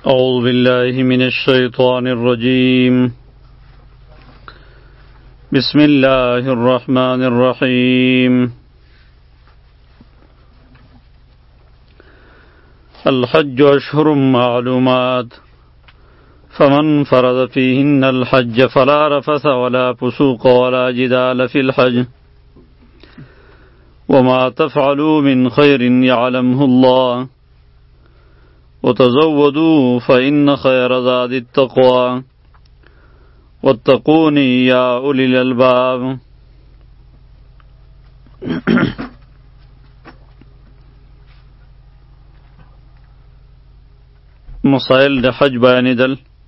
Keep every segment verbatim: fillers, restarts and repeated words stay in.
أعوذ بالله من الشيطان الرجيم. بسم الله الرحمن الرحيم. الحج أشهر معلومات فمن فرض فيهن الحج فلا رفث ولا فسوق ولا جدال في الحج وما تفعلوا من خير يعلمه الله وتزودوا فإن خير زاد التقوى واتقون يا أولي الألباب. مسائل د حج بیانېدل.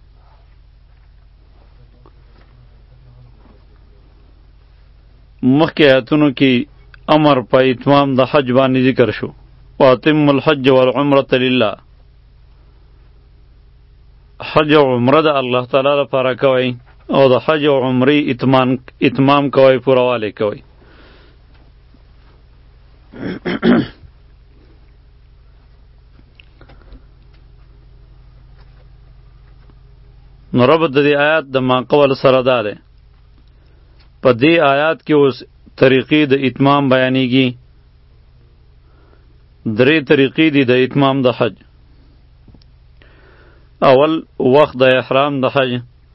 مخکې آیاتونو کې امر په اتمام د حج باندې ذکر شو. واتم الحج والعمرة لله. حج او عمره د الله تعالی لپاره کوئ او د حج او عمرې اتمام اتمام کوئ، پوروالی کوئ. نو ربط د دې آیات د ما قول سره دا دی، په دې آیات کې اوس طریقې د اتمام بیانېږي. درې طریقې دي د اتمام د حج. اول وخت د احرام د حج،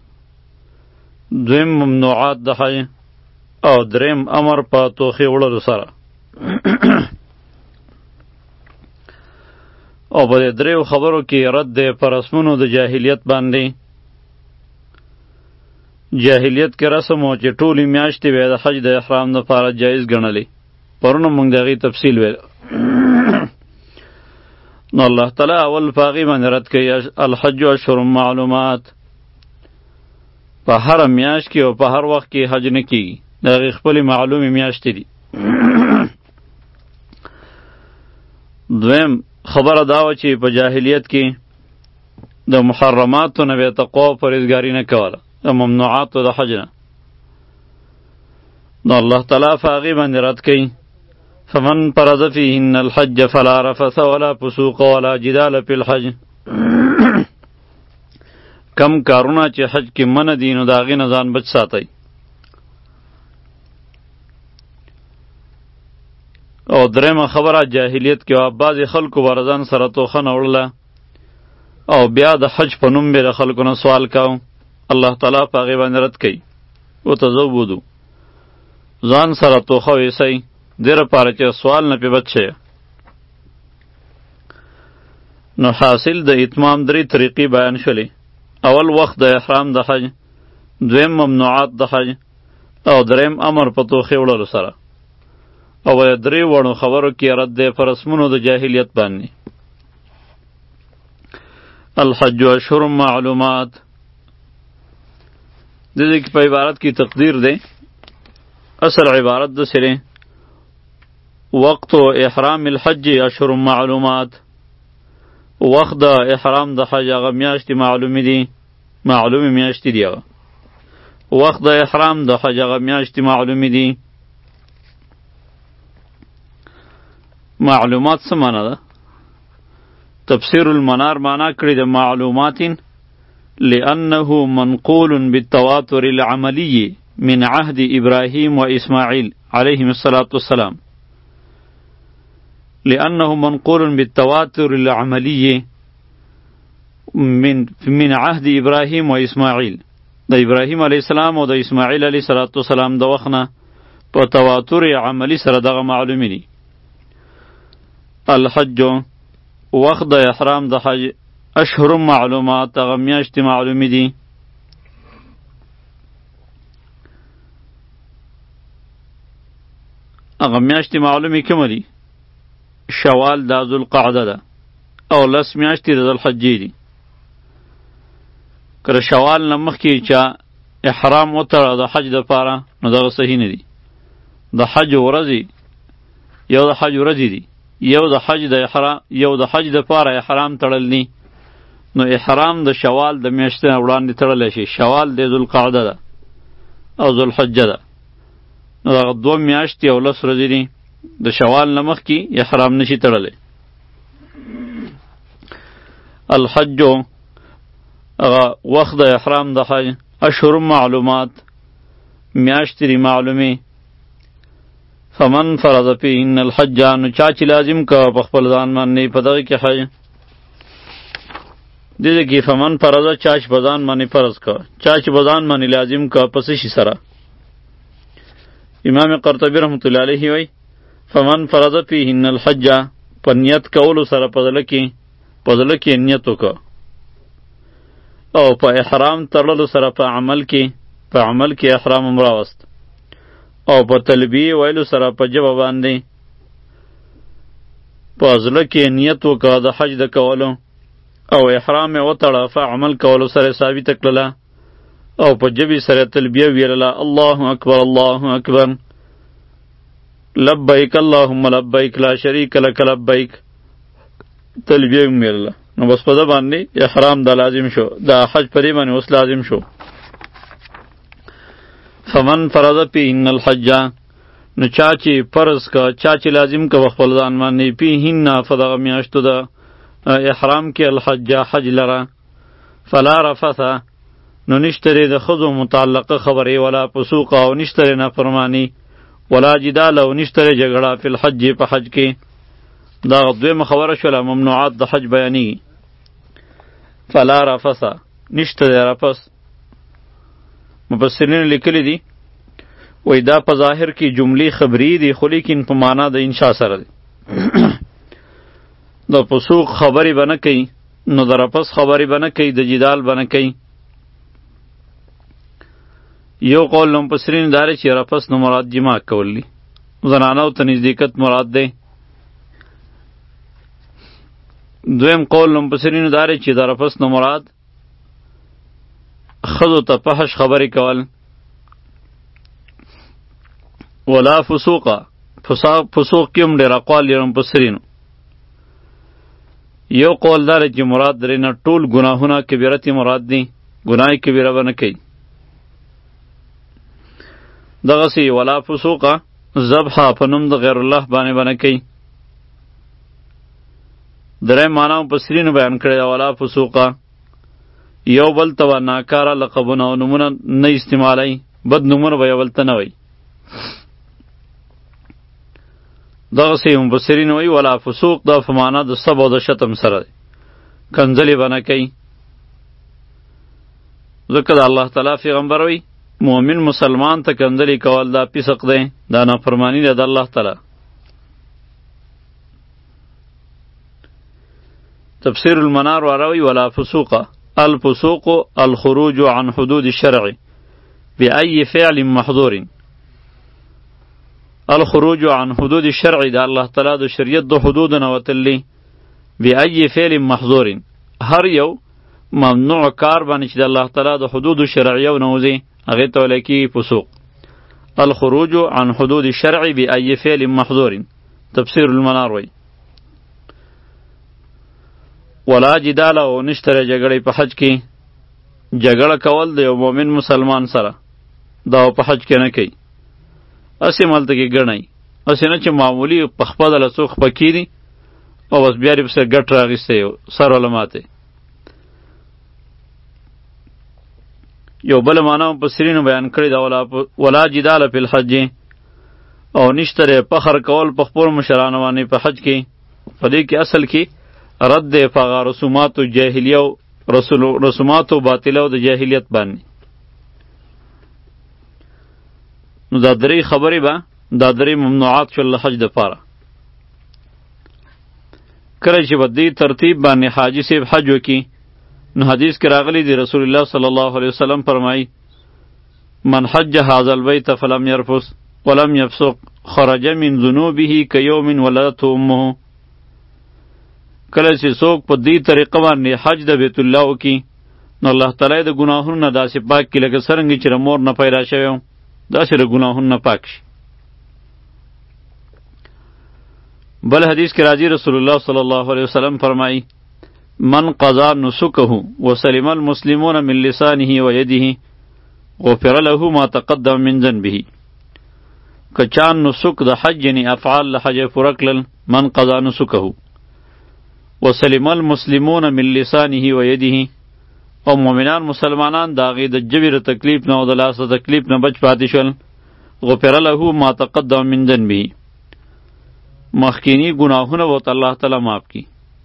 دویم ممنوعات د حج، او دریم امر په توخې وړلو سره. او په دې دریو خبرو کې رد دی په رسمونو د جاهلیت باندې. جاهلیت کې رسم و چې ټولې میاشتې به د حج د احرام دپاره جایز ګڼلې. پرونه موږ د هغې تفصیل ویل. نو الله تعالی اول په هغې باندې رد کوي، الحج اشهر معلومات. په هره میاشت کې او په هر وخت کې حج نه کېږي، د هغې خپلې معلومې میاشتې دي. دویم خبره دا وه چې په جاهلیت کې د محرماتو نه به یې تقوا او پرهیزګاري نه کوله، د ممنوعاتو د حج نه. نو الله تعالی په هغې باندې رد کوي، فمن فرض فيهن الحج فلا رفث ولا فسوق ولا جدال في الحج. کم کارونه چې حج کې منع دي نو د هغې نه ځان بچ ساتئ. او درېیمه خبره جاهلیت کې وه، بعضې خلکو به ځان سره توښه نه وړله او بیا د حج په نوم به د خلکو نه سوال کوو. الله تعالی په هغې باندې رد کوي، وتزودو، ځان سره توښه ویسئ دې لپاره چې سوال نه پې بچ شئ. نو حاصل د اتمام درې طریقې بیان شولې. اول وخت د احرام د حج، دویم ممنوعات د حج، او دریم امر په توښې وړلو سره. او د درې وړو خبرو کې رد دی په رسمونو د جاهلیت باندې. الحج اشهر معلومات. د دې کې په عبارت کې تقدیر دی. اصل عبارت د سره وقت احرام الحج اشهر معلومات. وقت د احرام د حج هغه میاشتې معلومې دي، معلومې میاشتې دي. هغه وقت د احرام د حج هغه میاشتې معلومې دي. معلومات څه معنا ده؟ تفسیر المنار معنا کړی د معلومات لأنه منقول بالتواتر العملي من عهد إبراهيم وإسماعيل عليهم الصلاة والسلام. لأنه منقول بالتواتر العملي من من عهد إبراهيم وإسماعيل. د إبراهيم عليه السلام او د إسماعيل عليه الصلاة والسلام د وخت نه په تواتر عملي سره دغه معلومې دي. الحج وخت د احرام د حج اشهر معلومات، هغه میاشتې معلومې دي. هغه میاشتې معلومې کومه دي؟ شوال دا ذوالقعده ده او لس میاشتې د ذوالحجې دي. که د شوال نه مخکې چا احرام وتړه د حج دپاره نو دغه صحیح نه دي. د حج ورځې یو د حج ورځې دي، یو د حج د احرام یو د حج دپاره احرام تړل دي. نو احرام د شوال د میاشتې نه وړاندې تړلی شي. شوال د ذوالقعده ده او ذوالحجه ده. نو دغه دوه میاشتې او لس ورځې دي. د شوال نه مخکې احرام نشي تړلی. الحج اغا وخت د احرام د حج اشهر معلومات میاشتې دي معلومې فمن فرض فیهن الحج نو چا چې لازم که په خپل ځان باندې په دغه کې حج دې کې فمن فرض چا چې په ځان باندې فرض که چا چې په ځان باندې لازم که په څه شي سره امام قرطبي رحمت الله علیه وی فمن فرض فیهن الحج په نیت کولو سره په زړه کې په زړه کې نیت وکړه او په احرام تړلو سره په عمل کې په عمل کې احرام هم راوست او په تلبیه ویلو سره په ژبه باندې په زړه کې نیت وکړه د حج د کولو او احرام یې وتړه په عمل کولو سره ثابته کړله او په ژبې سره تلبیه ویلله الله اکبر الله اکبر لبیک اللهم لبیک لا شریک لک لبیک تلبیه هم ویلله نو بس په ده باندې احرام دا لازم شو دا حج په دې باندې اوس لازم شو فمن فرض فیهن الحج نو چا چې فرض که چا چې لازم که په خپل ځان باندې فیهن په دغه میاشتو د احرام کې الحج حج لره فلا رفث نو نشترې د ښځو متعلقه خبرې ولا فسوق او نشترې نافرمانی ولا جدال او نشترې جګړه فی الحج په حج کې دا دویمه خبره شوله ممنوعات د حج بیانیږي فلا رفث نشته دی رفث مفسرین لیکلی دي وای دا په ظاهر کې جملې خبری دي خو لیکن په معنا د انشاء سره دي د فسوق خبرې به نه کوي نو د رفث خبرې به نه کوي د جدال به نه کوي یو قول مفسرین دا دی چې رفث نو مراد جماع کول دي زنانو ته نزدېکت مراد دی دویم قول مفسرین دا دی چې د رفث نو مراد ښځو ته فحش خبرې کول ولا فسوقه فسوق کې هم ډېر اقوال لري مفسرینو یو قول دا دی چې مراد درې نه ټول ګناهونه کبیرت مراد دي ګناه کبیره به نه کوي دغسې ولا فسوقه ذبحه په نوم د غیر الله باندې به نه کوي درې معنا مفسرینو بیان کړی ده ولا فسوقه یو بل ته به ناکاره لقبونه او نومونه نه استعمالوي بد نومونه به یو بل ته نه وایي دغسې مفسرین وایي ولا فسوق دا په معنا د سب او د شتم سره دی کنځلې به نه کوي ځکه د الله تعالی پیغمبر وایي مؤمن مسلمان ته کنځلې کول دا فسق دی دا نافرمانی ده د الله تعالی تفسیر المنار واروي ولا فسوق الفسوق الخروج عن حدود الشرع بأي فعل محظور الخروج عن حدود الشرع دا الله تعالی د شریعت د حدود نه وتلی بأي فعل محظور هر یو ممنوع کار باندې چې د الله تعالی د حدود شرعیه نه وځي هغې ته ویلی کېږي فسوق الخروج عن حدود الشرع بأي فعل محظور تفسیر المنار وی ولا جدال او نشتره جګړې په حج کې جګړه کول د یو مؤمن مسلمان سره دا په حج کې نه کوي اسې مالته کې ګڼئ اسې نه چې معمولي په خپله له څوک پکې دي او بس بیا یې پسې ګټ راغیستی یو سر وله ماتې یو بل معنا مفسرینو بیان کړې ده ولا, ولا جدال فی الحج او نشتره فخر کول په خپلو مشرانو باندې په حج کې په دې کې اصل کې رد دی په هغه رسوماتو جاهلیه او رسوماتو باطله او د جاهلیت باندې نو دا درې خبرې به دا درې ممنوعات شول حج دپاره کله چې به دې ترتیب باندې حاجي صاحب حج وکړي نو حدیث کې راغلی دی رسول الله صلی الله علیه وسلم فرمایي من حج هذا البیت فلم یرفث ولم یفسق خرج من ذنوبه کیوم ولدته امه کله چې څوک په دې طریقه باندې حج د بیت الله وکړي نو الله تعالی د ګناهونو نه داسې پاک کړي لکه څرنګه چې د مور نه پیدا شوی و داسې د ګناهونو نه پاک شي بل حدیث کې راځي رسول الله صلی الله علیه وسلم فرمایي من قضا نسکه وسلم المسلمون من لسانه و یده غفر له ما تقدم من ذنبه که چا نسک د حج یعنی افعال له حج پوره کړل من قضا نسکه وسلم المسلمون من لسانه و یده او مؤمنان مسلمانان د هغې د ژبې د تکلیف نه او د لاس د تکلیف نه بچ پاتې شول. غفر له ما تقدم من ذنبه، مخکینی ګناهونه به ورته الله تعالی معاف کړي.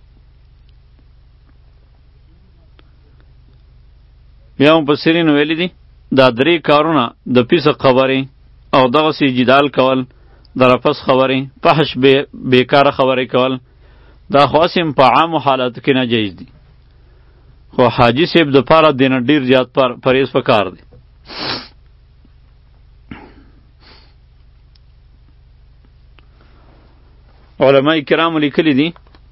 بیا مفسرین ویلي دي دا درې کارونه د فسق خبرې او دغسې جدال کول، د رفض خبرې، فحش بیکاره خبرې کول، دا خو هسې په عامو حالاتو کې ناجایز دي، خو حاجي صاحب دپاره دې نه ډېر زیات پرهیز پکار دی. علماء کرامو لیکلی دي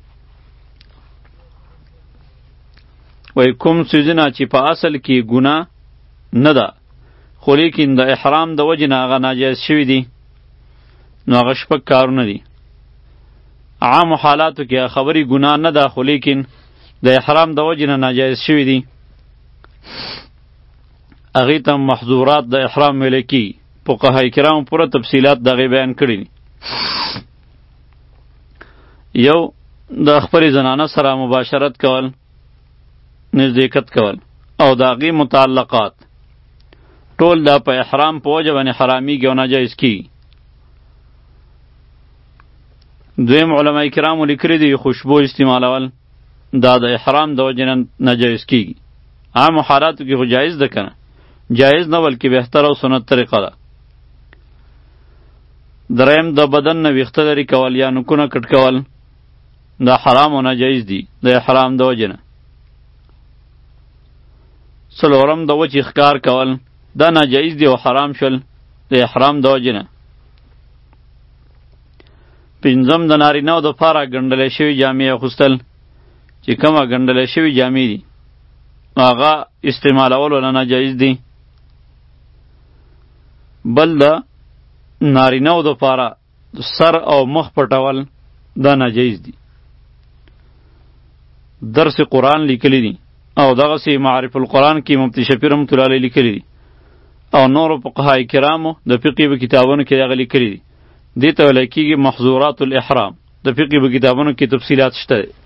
وای کوم څیزونه چې په اصل کې ګناه نه ده خو لیکن د احرام د وجې نه هغه ناجایز شوي دي، نو هغه شپږ کارونه دي. عامو حالاتو کې خبرې ګناه نه ده خو لیکن د احرام د وجې نه ناجایز شوي دي، هغې ته محظورات د احرام ویلی کېږي. فقهای کرامو پوره تفصیلات د هغې بیان کړي دي. یو د خپلې زنانه سره مباشرت کول، نزدېکت کول او د هغې متعلقات، ټول دا په احرام په وجه باندې حرامېږي او ناجایز کېږي. دویم علماء کرامو لیکلي دي خوشبو استعمالول دا د احرام د وجې نه ناجایز کېږي. عامو حالاتو کې خو جایز ده که نه؟ جایز نه بلکې بهتر او سنت طریقه ده. دریم د بدن نه ویښته لرې کول یا نوکونه کټ کول دا حرام او ناجایز دي د احرام د وجې نه. څلورم د وچې ښکار کول دا ناجایز دي او حرام شول د احرام د وجې نه. پنځم د نارینه‌و دپاره ګنډلی شوي جامې اخیستل، چې کومه ګنډلی شوي جامې دي هغه استعمالول ونه ناجایز دي. بل د نارینه‌و دپاره سر او مخ پټول دا ناجایز دي. درس قرآن لیکلی دي او دغسې معارف القرآن کې مفتی شفیع رحمت الله علیه لیکلی دي او نورو فقهای کرامو د فقې په کتابونو کې دغه لیکلی دي. دې ته ویلی کېږي محظورات الاحرام. د فقې په کتابونو کې تفصیلات شته دی.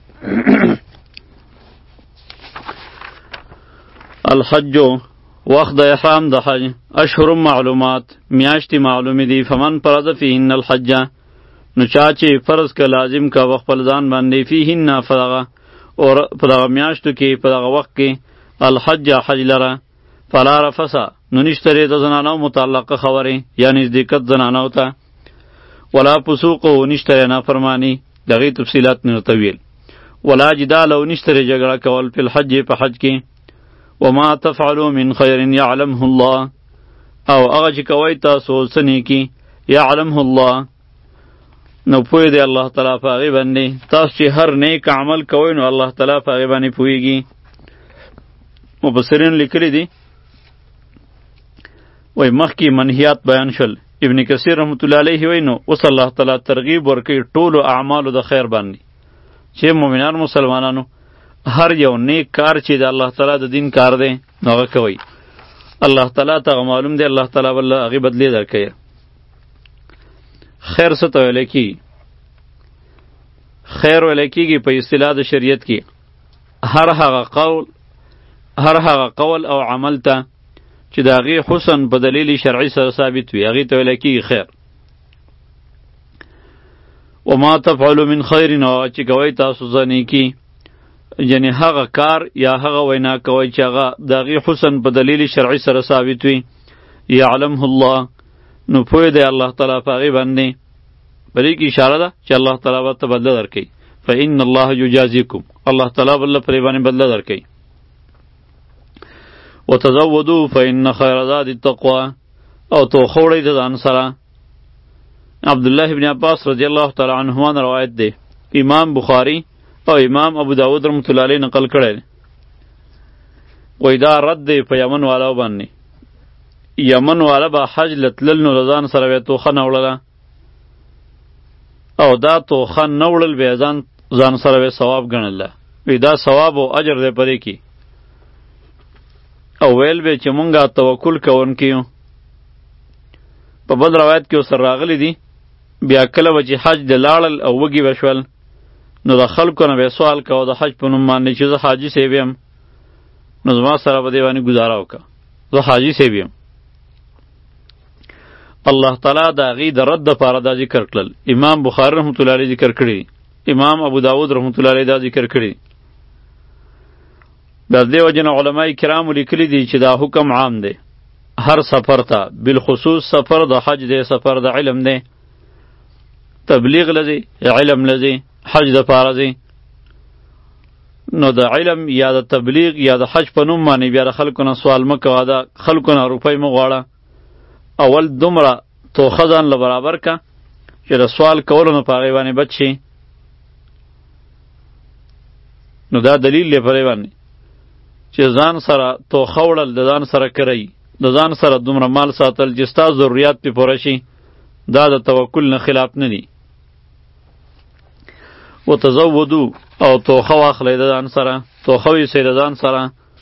الحج وقت د احرام د حج اشهر معلومات میاشتې معلومې دي. فمن فرض فیهن الحج نو چا چې فرض که لازم که په خپل ځان باندې فیهن په دغه او په دغه میاشتو کې په دغه وخت کې الحج حج لره فلا رفسه نو نشته د زنانو متعلقه خبرې یا نزدېکت زنانو ته ولا فسوق و نشته نافرمانی دغې تفصیلات نه ورته ویل. ولا جدال او نشته جګړه کول فی الحج په حج کې. وما تفعلوا من خیر یعلمه الله او هغه چې کوئ تاسو څه نیکي یعلمه الله نو پوی دی الله تعالی په هغې باندې. تاسو چې هر نیک عمل کوئ نو الله تعالی په هغې باندې پوهېږي. مفسرین لیکلی دي وایي مخکې منهیات بیان شول. ابن کثیر رحمت الله علیه وایي نو اوس الله تعالی ترغیب ورکوي ټولو اعمالو د خیر باندې چې مؤمنان مسلمانانو هر یو نیک کار چې د الله تعالی د دین کار دی نو هغه کوئ. الله تعالی ته معلوم دی الله تعالی والله هغې بدلې درکوي. خیر څه ته ویلی کېږي؟ خیر ویلی کېږي په اصطلاح د شریعت کې هر هغه قول هر هغه قول او عمل ته چې د هغې حسن په دلیل شرعي سره ثابت وي هغې ته ویلی کېږي خیر. وما تفعلوا من خیر نو چې کوئ تاسو څه نیکي یعنی هغه کار یا هغه وینا کوئ چې هغه د هغې حسن په دلیل شرعي سره ثابت وي یعلمه الله نو پوی دی الله تعالی په هغې باندې. په دې کې اشاره ده چې الله تعالی به ته بدله درکوي. فإن الله یجازیکم الله تعالی به له پرې باندې بدله درکوي. وتزودوا فإن خیر زاد التقوی او توخه وړئ د ځان سره. عبدالله بن عباس رضی الله تعالی عنهما نه روایت دی. امام بخاری او امام ابو داود رحمت الله علیه نقل کړی دی. وایي دا رد دی په یمن والاو باندې. یمن والا به حج لتلل نو ځان سره به توخه نه وړله او دا توخه نه وړل به ځان ځان سره به ثواب ګڼله. وی دا ثواب او اجر دی په دې کې. او ویل به چې مونږه توکل کوونکي یو. په بل روایت کې ورسره راغلی دي بیا کله به چې حج د لاړل او وږي به شول نو د خلکو نه به سوال کوه د حج په نوم باندې چې زه حاجي صاحب یم نو زما سره په دې باندې ګزاره وکړه، زه حاجي صاحب یم. الله تعالی د هغې د رد دپاره دا ذکر کړل. امام بخاري رحمت الله علیه ذکر کړي، امام ابو داود رحمت الله علیه دا ذکر کړي. د دې وجه نه علمای کرامو لیکلي دي چې دا حکم عام دی هر سفر ته، بالخصوص سفر د حج دی، سفر د علم دی، تبلیغ لذي، علم لذي، حج دپاره ځي. نو د علم یا د تبلیغ یا د حج په نوم باندې بیا د خلکو نه سوال مه کوه، د خلکو نه روپۍ مه غواړه. اول دومره توخه ځان له برابر که چې د سوال کولو نه په هغې باندې بچ شي. نو دا دلیل دی په دې باندې چې ځان سره توخه وړل، د ځان سره کرئ، د ځان سره دومره مال ساتل چې ستا ضروریات پې پوره شي، دا د توکل نه خلاف نه دي. وتزودو او توخه واخلی د ځان سره، توخه ویسئ د ځان سره.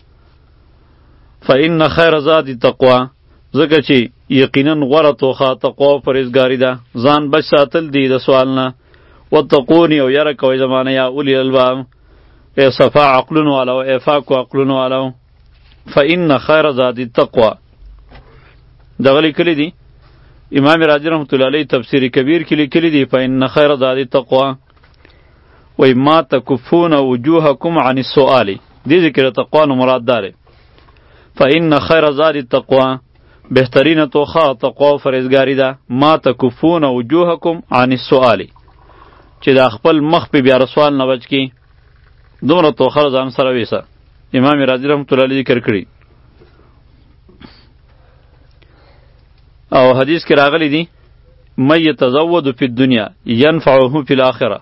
فإن خیر زاد تقوا، ځکه چې یقینا غوره توخه تقوا او پرهیزګاري ده، ځان بچ ساتل دی د سوال نه. واتقوني او یره کوئ زمانه یا اولی الالباب، ای صفا عقلونو والو، ای فاکو عقلونو والو. فإن خیر زاد تقوا دغه لیکلی دی امام راضي رحمت الله علیه تفسیر کبیر کې لیکلی دی فإن خیر زاد تقوا، وی ما تکفون وجوهکم عن السؤال، دی ذکر تقوا نو مراد داره. فإن خیر زاد تقوا، بهترین توخه تقوا و فرزگاری ده. ما تکفون وجوهکم عن السؤال، چې دا خپل مخ په بیا رسوال نه بچ کی، دومره توخه ځان سره ویسه. امام راضي رحمت الله علیه ذکر کړي. او حدیث کې راغلی دی من یتزود فی الدنیا ینفعه فی الاخره،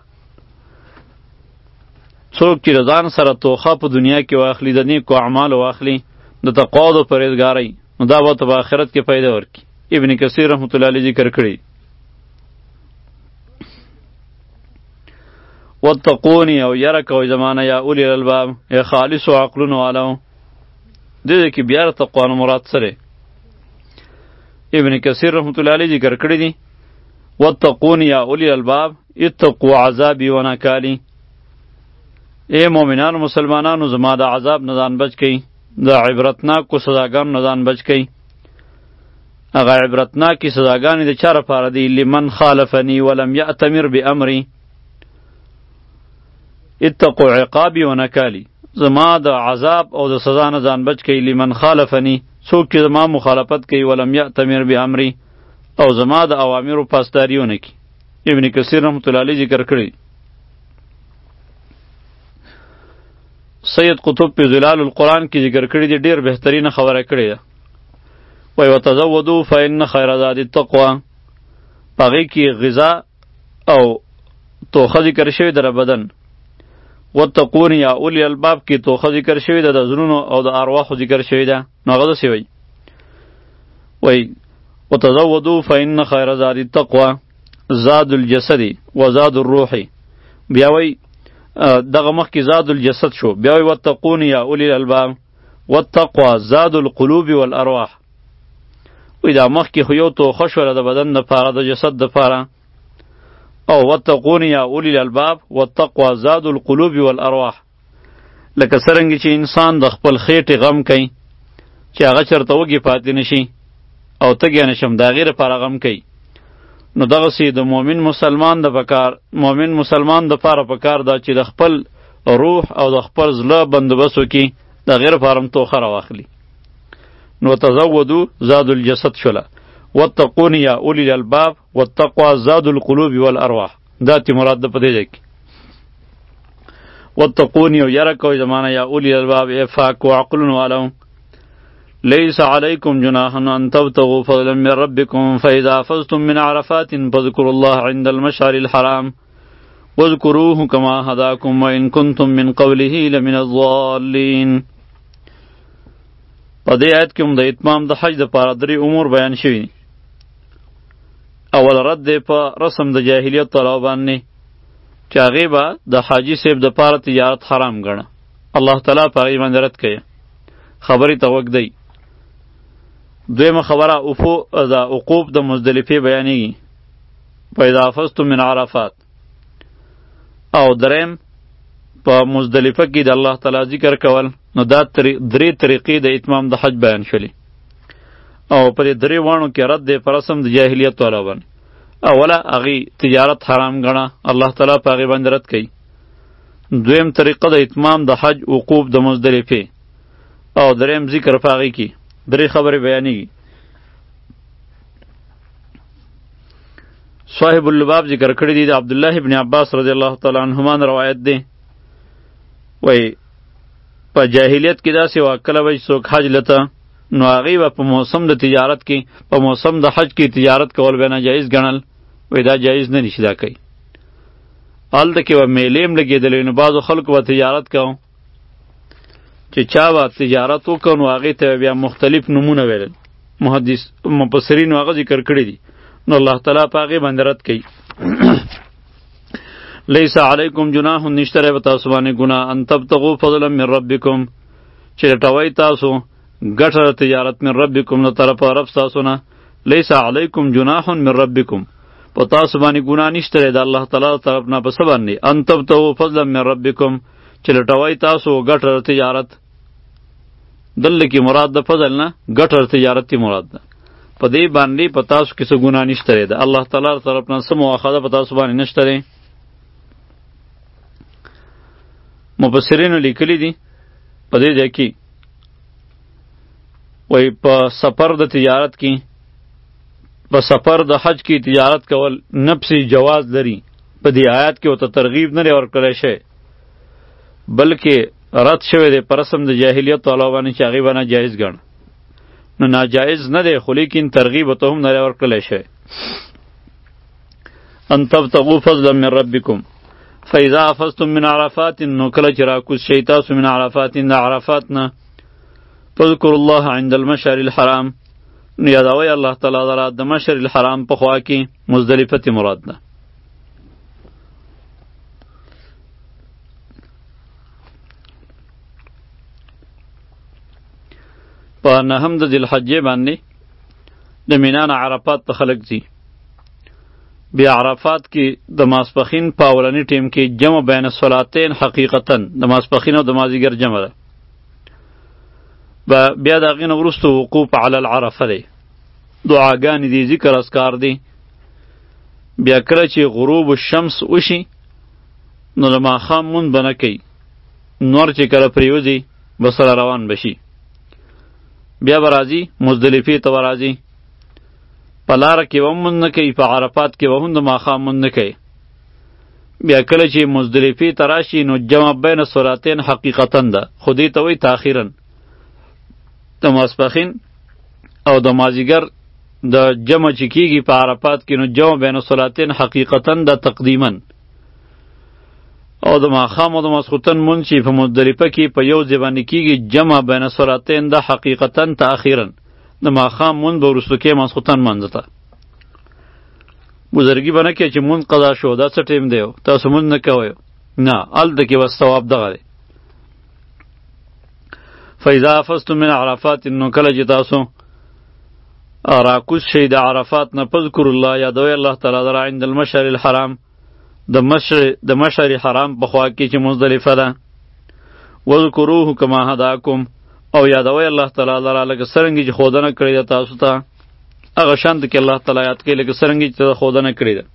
څوک چې ځان سره توخه په دنیا کې واخلي، د نیکو اعمالو واخلي، د تقوا او پرهیزګارۍ، نو دا به په آخرت کې پیدا ورکړي. ابن کثیر رحمت الله علیه ذکر کړي. واتقوني او یره کوئ زمانه یا اولی الالباب، ای خالصو عقلونو والو. دې کې بیا تقوا نو مراد سره ابن کثیر رحمت الله علیه ذکر کړي دي. واتقوني یا اولی الالباب اتقوا عذابی و نکالی، ای مومنانو مسلمانانو زما د عذاب نه ځان بچ کئ، د عبرتناکو سزاګانو نه ځان بچ کئ. هغه عبرتناکې سزاګانې د چا لپاره دي؟ لمن خالفني ولم یأتمر بامری، اتقوا عقابی و نکالی، زما د عذاب او د سزا نه ځان بچ کئ. لمن خالفني، څوک چې زما مخالفت کوي، ولم یأتمر بامری، او زما د اوامرو پاسداري ونه کړي. ابن کثیر رحمت الله علیه ذکر کړي. سید قطب په ظلال القرآن کې ذکر کړي دي، ډیر بهترینه خبره کړې ده. وای وتزودوا فإن خیر زاد التقوا، هغې کې غذا او توخه ذکر شوی در بدن. واتقوني یا اولی الباب کې توخه ذکر شوی ده، د زړونو او د ارواحو ذکر شوی ده. نو هغه داسې وایي وای وتزودوا فإن خیر زاد التقوا زاد الجسد و زاد الروح. بیا وایي دغه مخکې زاد الجسد شو، بیا وایي واتقوني یا اولی الالباب والتقوا زاد القلوب والارواح. وی دا مخکې خو یو توخه شوله د بدن دپاره، د جسد دپاره. او واتقوني یا اولی الالباب والتقوا زاد القلوب والارواح، لکه څرنګه چې انسان د خپل خېټې غم کوي چې هغه چېرته وږې پاتې نشي او تږی نشم، د هغې دپاره غم کوي. نو دغسې د مؤمن مسلمان د پکار مؤمن مسلمان دپاره پکار ده چې د خپل روح او د خپل زړه بندوبست وکړي، د هغې دپاره هم توخه راواخلي. نو تزودو زاد الجسد شوله. واتقوني یا اولی الالباب والتقوا زاد القلوب والارواح، دا تی مراد ده په دې ځای کې. واتقوني او یره کوئ زمانه یا اولی الالباب، ای فاک و عقلونو والو. لیس علیکم جناح ان تبتغوا فضلا من ربکم فاذا افضتم من عرفات فاذکروا الله عند المشعر الحرام واذکروه کما هداکم وان کنتم من قبله لمن الضالین. په دې آیت کې هم د اتمام د حج دپاره درې امور بیان شوي. اول رد دی په رسم د جاهلیت طلاو باندې چې هغې به د حاجي صاحب دپاره تجارت حرام ګڼه. الله تعالی په هغې باندې رد کوي، خبرې ته غوږ دی. دویمه خبره افو د عقوب د مزدلفې بیانېږي، فاذا افضتم من عرفات. او دریم په مزدلفه کې د الله تعالی ذکر کول نو دا درې طریقې د اتمام د حج بیان شولې او په دې درې واڼو کې رد دی پر رسم د جاهلیت والا باندې. اوله هغې تجارت حرام ګڼه، الله تعالی په هغې باندې رد کوي. دویم طریقه د اتمام د حج وقوف د مزدلفې، او دریم ذکر په هغې کې درې خبرې بیانېږي. صاحب اللباب ذکر کړی دی د عبدالله ابن عباس رضی الله تعالی عنهما روایت دی، وای په جاهلیت کې داسې وه کله به چې څوک حج لته نو هغې به په موسم د تجارت کې په موسم د حج کې تجارت کول به ناجایز ګڼل، وای دا جایز نه دي چې دا کوي. هلته کې به میلې هم لګېدلې نو بعضو خلکو به تجارت کوو چې چا به تجارت وکړو نو هغې ته بیا مختلف نومونه ویلل. محدث مفسرینو هغه ذکر کړي دي نو الله تعالی په هغې باندې رد کوي. لیس علیکم جناح نشته دی په تاسو باندې ګناه ان تبتغوا فضلا من ربکم چې لټوئ تاسو ګټه تجارت من ربکم د طرفه رب ستاسو نه. لیس علیکم جناح من ربکم په تاسو باندې ګناه نشته دی د الله تعالی د طرف نه په څه باندې ان تبتغوا فضلا من ربکم چې لټوئ تاسو ګټه تجارت. دلته کې مراد د فضل نه ګټه تجارت تی مراد ده. په دې باندې په تاسو کې څه ګناه نشته دی د الله تعالی د طرف نه څه مؤاخذه په تاسو باندې نشته دی. مفسرینو لیکلی دي په دې ځای کې وای په سفر د تجارت کې په سفر د حج کې تجارت کول نفسي جواز لري. په دې آیات کې ورته ترغیب نه دی ورکړی شوی بلکې رد شوی دی په رسم د جاهلیت والا باندې چې هغې به ناجایز ګڼه. نو ناجایز نه دی خو لیکن ترغیب ورته هم نه دی ورکړلی شوی. ان تبتغوا فضلا من ربکم فاذا افضتم من عرفات نو کله چې راکوز شئ تاسو من عرفات د عرفات نه فاذکروا الله عند المشعر الحرام نو یادوئ الله تعالی لره د مشعر الحرام په خوا کې مزدلفه تی مراد ده. په نهم د ذوالحجې باندې د مینا نه عرفات ته خلک ځي. بیا عرفات کې د ماسپخین په اولني ټیم کې جمع بین الصلاتین حقیقتا د ماسپخین او د مازدیګر جمع ده. بیا د هغې نه وروسته وقوف علی العرفه دی، دعاګانې دي، ذکر اذکار دی. بیا کله چې غروب الشمس وشي نو د ماښام مونځ به نه کوي، نور چې کله پرېوځي به سره روان بشي. بیا به راځي مزدلفې ته به راځي، په لاره کې به هم مونځ نه کوي، په عرفات کې به هم د ماښام مونځ نه کوي. بیا کله چې مزدلفې ته راشي نو جمع بین الصلاتین حقیقتا ده، خو دې ته وایي تاخیرا. د ماسپخین او د مازدیګر د جمع چې کېږي په عرفات کې نو جمع بین الصلاتین حقیقتا ده تقدیما، او د ماښام او د ماسخوتن مونځ چې په مزدلفه کې په یو ځای باندې کېږي جمع بین الصلاتین ده حقیقتا تاخیرا. د ماښام مونځ به وروسته کې ماسخوتن مانځه ته بزرګي به نه کوي چې مونځ قضا شو دا څه ټیم دی تاسو مونځ نه کوئ، نه هلته کې بس ثواب دغه دی. فاذا افضتم من عرفات نو کله چې تاسو راکوز شئ د عرفات نه فاذکروا الله یادوئ الله تعالی لره عند المشعر الحرام د مشعر د مشعر حرام په خوا کې چې مزدلفه ده. واذکروه کما هداکم او یادوئ الله تعالی لره لکه څرنګه چې ښودنه کړې ده تاسو ته هغه شان کې الله تعالی یاد کوي لکه څرنګه چې ښودنه کړې ده.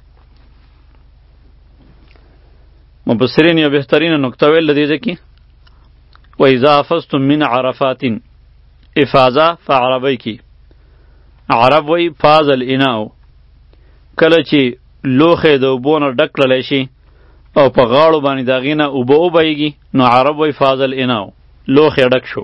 مفسرین یو بهترینه نکته ویل د دې ځای کې و اذا افضتم من عرفات افاظه په عربی کې عرب وی فاز الاناو کله چې لوښی د اوبو نه ډک کړلی شي او په غاړو باندې د هغې نه اوبه وبهیږي نو عرب وی فاز الاناو لوښی ډک شو.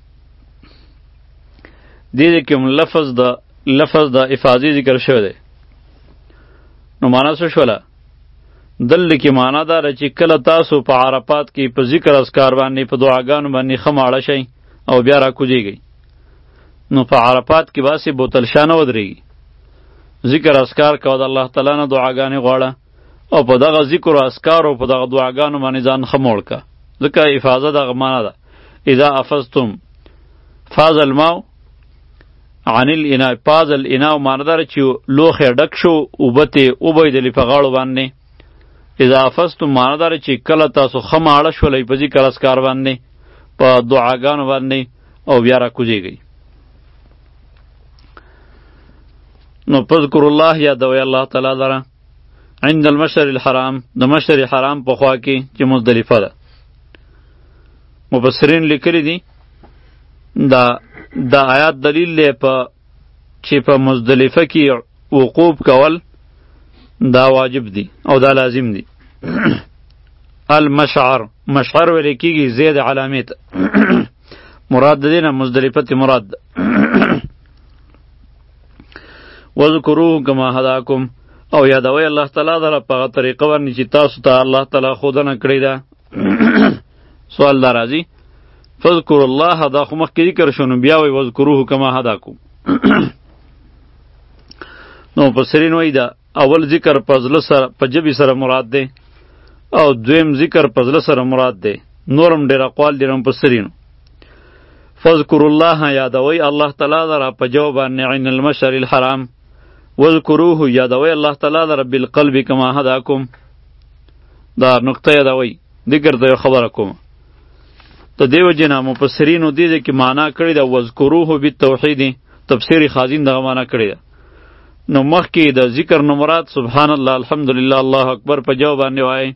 دې ځای کې لفظ د لفظ د افاظې ذکر شوی دی. نو معنا څه شوله؟ دلته کې معنا دا ده چې کله تاسو په عرفات کې په ذکر اذکار باندې په دعاګانو باندې ښه ماړه شئ او بیا راکوزیږئ نو په عرفات کې باسې بوتل شا نه ودرېږي، ذکر اذکار کوه د الله تعالی نه دعاګانې غواړه او په دغه ذکر و اذکار او په دغه دعاګانو باندې ځان ښه موړ که. ځکه افاظه دغه معنا ده اذا افضتم فاز الماء عن الاناء فاز الاناء معنا ده چې لوښی ډک شو اوبه ترې وبهیدلې په غاړو باندې. اذا افضتم معنا ده چې کله تاسو ښه ماړه شولئ په ذکر اذکار باندې په دعاګانو باندې او بیا راکوزیږئ. نو فذکر الله یادوئ الله تعالی لره عند المشعر الحرام د مشعر حرام په خوا کې چې مزدلفه ده. مفسرین لیکلی دي دا دا آیات دلیل دی په چې په مزدلفه کې وقوف کول دا واجب دی او دا لازم دی. المشعر مشعر ویل کېږي زید علامې ته مراد دی نه مزدلفه ته مراد ده. وذکروه کما هداکم او یادوئ الله تعالی دره په هغه طریقه باندې چې تاسو ته الله تعالی ښودنه کړې ده. سوال دا راځي فذکر الله دا خو مخکې ذکر شو نو بیا وایي وذکروه کما هداکم. نو مفسرین وایي دا اول ذکر په زړه سره په ژبې سره مراد دی او دویم ذکر په زړه سره مراد دی. نورم ډېر اقوال دي مفسرینو. فذکر الله یادوئ الله تعالی لره په جواب باندې عین المشعر الحرام. وذکروه یادوئ الله تعالی لره بالقلب کما هداکم. دا نقطه یادوئ ذکر ته یو خبره کوم. د دې وجې نه مفسرینو دې کې معنا کړې ده وذکروه بالتوحید. تفسیر خازین دغه معنا کړې ده. نو مخکې د ذکر نه مراد سبحان الله الحمدلله الله اکبر په جواب باندې وایي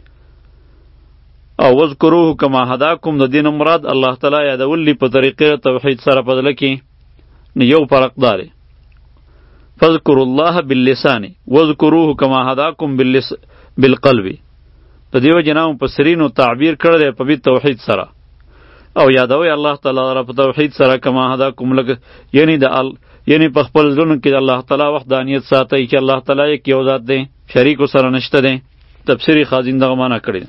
او وذکروه کما هداکم د دې نه مراد الله تعالی یادولی په طریقې توحید سره په زړه کې. نو یو فرق دا دی فذکروا الله باللسان وذکروه کما هداکم بالقلب. د دې وجې نه مفسرینو تعبیر کړی دی په بې توحید سره او یادوئ الله تعالی را په توحید سره کما هداکم لکه یعنی د ال یعنی په خپل زړونو کې د الله تعالی وحدانیت ساتئ چې الله تعالی یک یو ذات دی شریک سره نشته دی. تفسیر خازین دغه معنا کړی.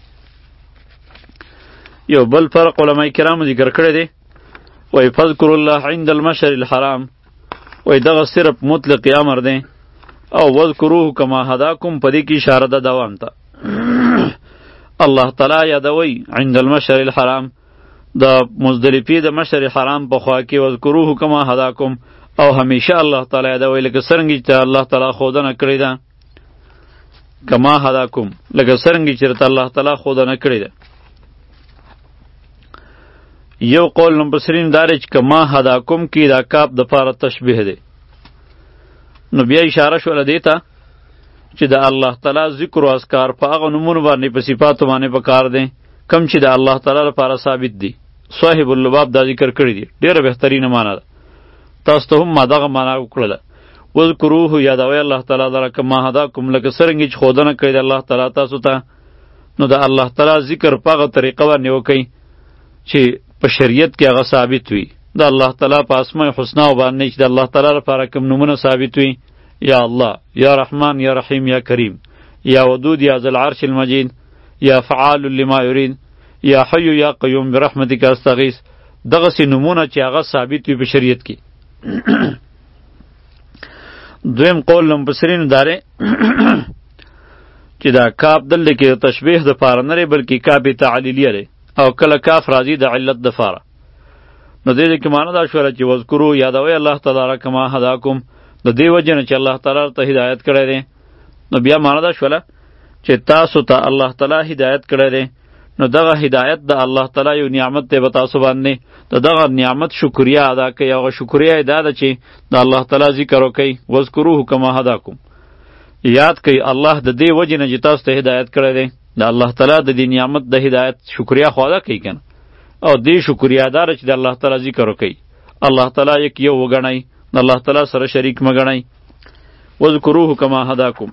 یو بل فرق علماء کرام ذکر کړی دی وای فذکر الله عند المشعر الحرام وای دغه صرف مطلق امر دی او وذکروه کما هداکم په دې کې اشاره ده دوام ته. الله تعالی یادوي عند المشعر الحرام د مزدلفې د مشعر حرام په خوا کې وذکروه کما هداکم او همیشه الله تعالی یادوي لکه څرنګه چې الله تعالی ښودنه کړې ده کما هداکم لکه څرنګه چې الله تعالی ښودنه کړې ده. یو قول مفسرین داره چې کما هداکم کې دا کاف د پاره تشبیه دی. نو بیا اشاره شوله دی ته چې د الله تعالی ذکر او اذکار په هغه نومونو باندې په صفاتو باندې په کار دی کم چې د الله تعالی لپاره ثابت دی. صاحب اللباب دا ذکر کړی دی ډیره بهترینه معنا ده. تاسو ته هم ما دغه معنا وکړله وذکروه یادوئ الله تعالی لره کما هداکم لکه څرنګه چې ښودنه کړې ده الله تعالی تاسو ته. نو د الله تعالی ذکر په هغه طریقه باندې وکئ چې په شریعت کې هغه ثابت وي. د الله تعالی په اسماء الحسنا باندې چې د الله تعالی لپاره کوم نومونه ثابت وي یا الله یا رحمان یا رحیم یا کریم یا ودود یا ذل عرش المجید یا فعال لما یرید یا حی یا قیوم برحمتک استغیث دغه سي نومونه چې هغه ثابت وي په شریعت کې. دویم قول مفسرین داره چې دا کاف دلته کې تشبیه د پاره نه بلکې کاف تعلیلیه ده او کله کاف راځي د علت د فاره. نو دې کې معنا دا شوره چې وذکرو یادوي الله تعالی کما هداکم د دې وجه نه چې الله تعالی ته هدایت کړی دی. نو بیا معنا دا شوله چې تاسو ته الله تعالی هدایت کړی دی نو دغه هدایت د الله تعالی یو نعمت دی به تاسو باندې د دغه نعمت شکریا ادا کوئ. هغه شکریا دا ده چې د الله تعالی ذکر وکئ وذکروه کما هداکم یاد کوئ الله د دې وجه نه چې تاسو ته هدایت کړی دی د الله تعالی د دې نعمت د هدایت شکریا خو ادا کوئ کنه او دې شکریا دار چې د الله تعالی ذکر وکئ الله تعالی یک یو وګڼئ الله تعالی سره شریک مګڼئ. وذکروه کما هداکم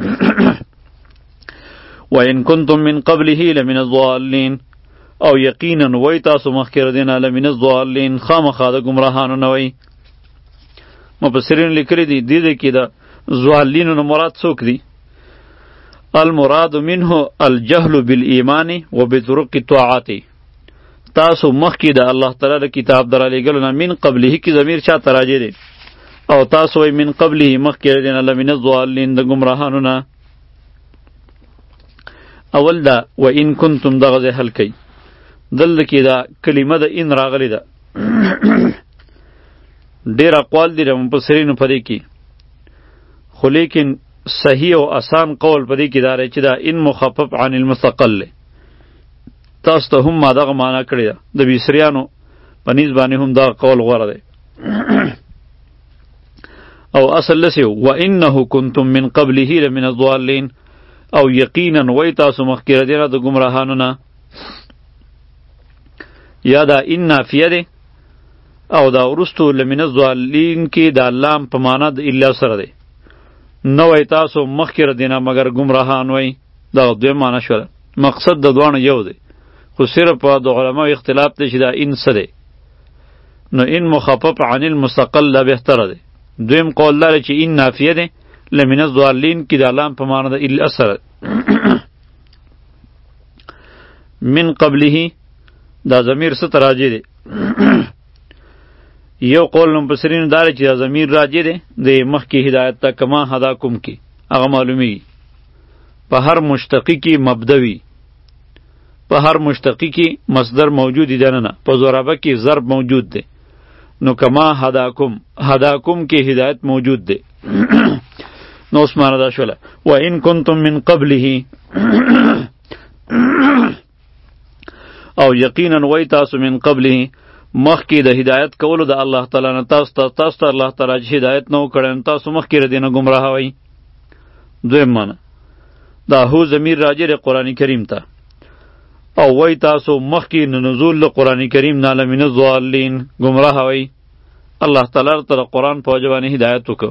وَإِن كُنتُم مِّن قَبْلِهِ لَمِنَ الضَّالِّينَ او یقینا وای تاسو مخکې دینه لمن الضالین خامخا د گمراهانو نه وای. مفسرین لیکلي دي د دې کې د ضالین نو مراد څوک دي؟ المراد منه الجهل بالایمان وبطرق الطاعات. تاسو مخکې د الله تعالی د کتاب درالېږلو نه من قبله کې ضمیر چا ته راجع دی او تاسو وای من قبله مخکې دینه لمن الضالین د گمراهانو نه. اول دا و ان کنتم دغه ځای حل کوي دلته کې دا کلمه د ان راغلی ده ډېر اقوال دي د مفسرینو په دې کې خو لیکن صحیح او آسان قول په دې کې دا دی چې دا ان مخفف عن المستقل تاسو ته هم ما دغه معنا کړې ده د بیسریانو په نیز باندې هم دغه قول غوره دی او اصل لسی و انه کنتم من قبله لمن الضالین او یقینا وای تاسو مخکې دینه د گمراهانو نه یا دا ان نافیه دی او دا ورستو لمن الضالین کې دا لام په معنا د الا سره دی نو وای تاسو مخکې دینه مگر گمراهان وای دا دوی معنا شوه مقصد د دوانو یو دی خو صرف د علماء اختلاف دی چې دا ان څه دی نو ان مخفف عن المستقل لا بهتره دی دویم قول داره چې این نافیه ده لمن الضالین کې د لام په معنی ده الا اثر من قبله دا ضمیر څه ته راجع دی یو قول مفسرین داره چې دا ضمیر راجع دی د مخکې هدایت ته کما هداکم کې هغه معلومیږي په هر مشتقی کې مبدوی په هر مشتقی کې مصدر موجود دی نه په ضربه کې ضرب موجود دی نو کما هداکم هداکم کې هدایت موجود دی نو اوس معنا دا شوله و ان کنتم من قبله او یقینا وای تاسو من قبله مخکې د هدایت کولو د الله تعالی نه تاسو ته تاسو ته الله تعالی هدایت نو کړن تاسو مخکې ردینه گمراه وای دویم معنا دا هو ضمیر راجع قرآن کریم ته او وای تاسو مخکې نزول قرآن کریم نه لمن الضالین گمراه وای الله تعالی تر قرآن په وجه هدایت وکړه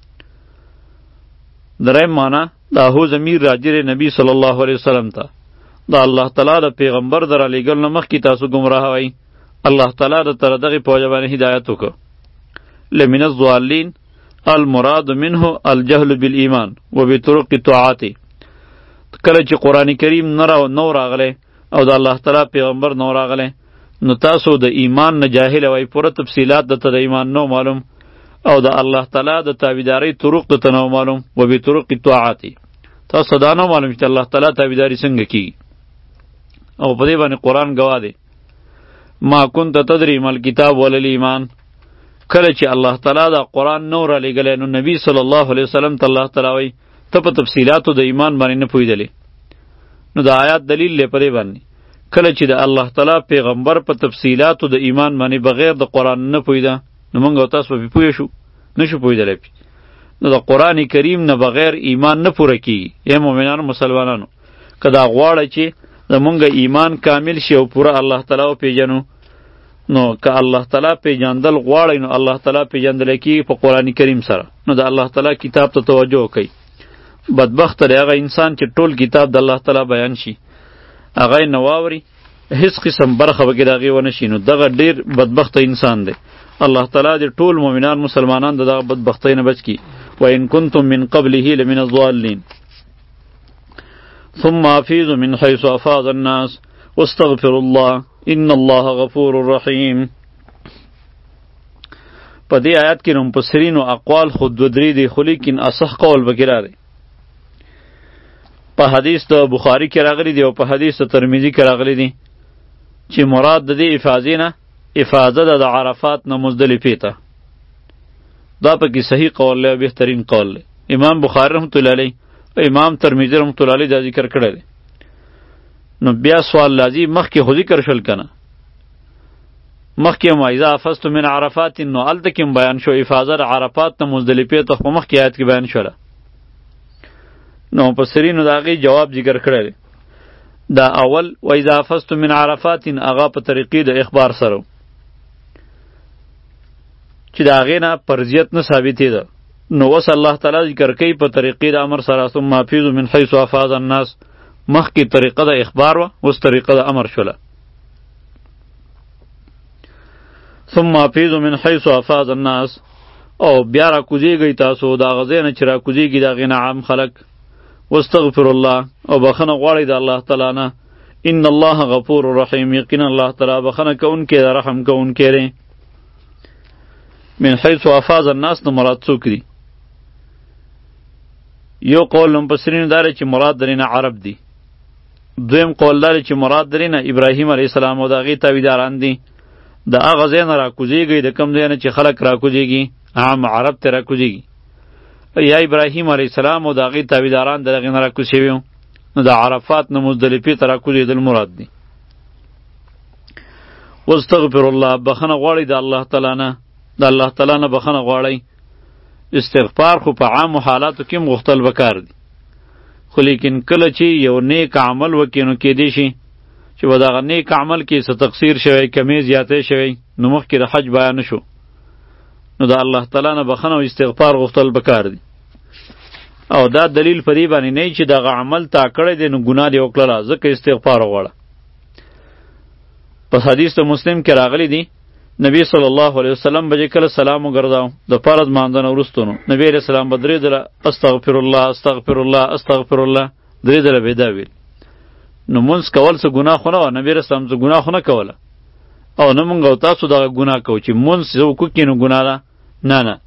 دریم معنا دا هو ضمیر راجع نبی صلی الله علیه وسلم ته دا الله تعالی د پیغمبر در علیګل نه مخکې تاسو گمراه وای الله تعالی تر دغه په وجه هدایت وکړه لمن الضالین المراد منه الجهل بالایمان وبطرق الطاعات کله چې قرآن کریم نو راغله او د الله تعالی پیغمبر نو راغله نو تاسو د ایمان نه جاهل وای پوره تفصیلات د ته د ایمان نو معلوم او د الله تعالی د تابعداري طرق د ته نو معلوم و به طرق الطاعات تاسو دا نو معلوم چې الله تعالی تابعداري څنګه کی او په دې باندې قرآن گواه دی ما كنت تدري ما الكتاب ولا الایمان کله چې الله تعالی دا قرآن نو را لګل نو نبی صلی الله علیه وسلم ته الله تعالی وای ته په تفصیلاتو د ایمان باندې نه پوهیدلې نو دا آیات دلیل لې پرې باندې کله چې د الله تعالی پیغمبر په تفصیلاتو د ایمان باندې بغیر د قرآن نه پوهیده نو موږ تاسو په پوه شو نشو پوهیدلې نو د قرآن کریم نه بغیر ایمان نه پوره کیږي ای مؤمنانو مسلمانانو کدا غواړی چې زمونږ ایمان کامل شي او پوره الله تعالی پیژنو نو که الله تعالی پیژندل غواړی نو الله تعالی پیژندل کی په قرآن کریم سره نو د الله تعالی کتاب ته توجه وکړئ بدبخت دی هغه انسان چې ټول کتاب د الله تعالی بیان شي هغه نه واوري هیڅ قسم برخه به کې د هغې ونه شي نو دغه ډېر بدبخته انسان دی الله تعالی د ټول مؤمنان مسلمانان د دغه بدبختۍ نه بچ کړي وان کنتم من قبله لمن الضالین ثم افیضوا من حیث افاض الناس واستغفروا الله ان الله غفور رحیم په دې آیات کې مفسرینو اقوال خود دو درې دي خو لیکن اصح قول به کې راغلی په حدیث د بخاری کې راغلی دی او په حدیث د ترمذی کې راغلی دی چې مراد د دې افاضې نه افاضه د عرفات نه مزدلفې ته دا پکې صحیح قول دی بهترین قول دی امام بخاری رحمت الله علیه او امام ترمذی رحمت الله علیه دا ذکر کړی دی نو بیا سوال لازم مخکې خو ذکر شل کنه مخکې ما اذا افضت من عرفات نو هلته کې بیان شو افاضه د عرفات نه مزدلفې ته خو مخکې آیت کې بیان شوله نو مفسرینو د هغې جواب ذکر کړی دی دا اول و اذا افضت من عرفات هغه په طریقې د اخبار سره چې د هغې نه فرضیت نه ثابتېده نو اوس الله تعالی ذکر کوي په طریقې د امر سره ثم افیضوا من حیث افاض الناس مخکې طریقه د اخبار وه اوس طریقه د امر شوله ثم افیضوا من حیث افاض الناس او بیا را کوزیږئ تاسو د هغه ځای نه چې را کوزیږي د هغې نه عام خلک واستغفر الله او بخنه غواړي د الله تعالی نه ان الله غفور رحیم یقینا الله تعالی بخنه کوونکی دی رحم کوونکی دی من حیث افاض الناس نه مراد څوک دي یو قول مفسرینو دا دی چې مراد درینه عرب دي دویم قول دا دی چې مراد درینه ابراهیم علیه السلام او د هغې تابعداران دي د هغه ځای نه راکوزیږئ د کوم ځای نه چې خلک راکوزیږي عام عرب ته راکوزیږي یا ابراهیم علیه السلام او د هغې تابعداران د هغې نه راکوز شوي نو د عرفات نه مزدلفې ته راکوزېدل مراد دي واستغفر الله بخنه غواړئ د الله تعالی نه د الله تعالی نه بخنه غواړئ. استغفار خو په عامو حالاتو کې هم غوښتل پکار دی، خو لیکن کله چې یو نیک عمل وکړي نو کیدای شي چې په دغه نیک عمل کې څه تقصیر شوی، کمی زیاتی شوی، نو مخکې د حج بیان نه شو، نو د الله تعالی نه بخنه او استغفار غوښتل پکار دی. او دا دلیل په دې باندې نه چې دغه عمل تا کړی دی نو ګناه دې وکړله ځکه استغفار وغواړه. په حدیث د مسلم کې راغلی دی نبی صلی الله علیه وسلم به کله سلام وګرځاو د فرض مانځه نه وروسته نو نبی علیه السلام به درې ځله استغفر الله استغفر الله استغفر الله درې ځله به دا ویل. نو مونځ کول څه ګناه خو نه وه، نبی علیه السلام څه ګناه خو نه کوله، او نه مونږ او تاسو دغه ګناه کوو چې مونځ وکړو نو ګناه ده، نه نه.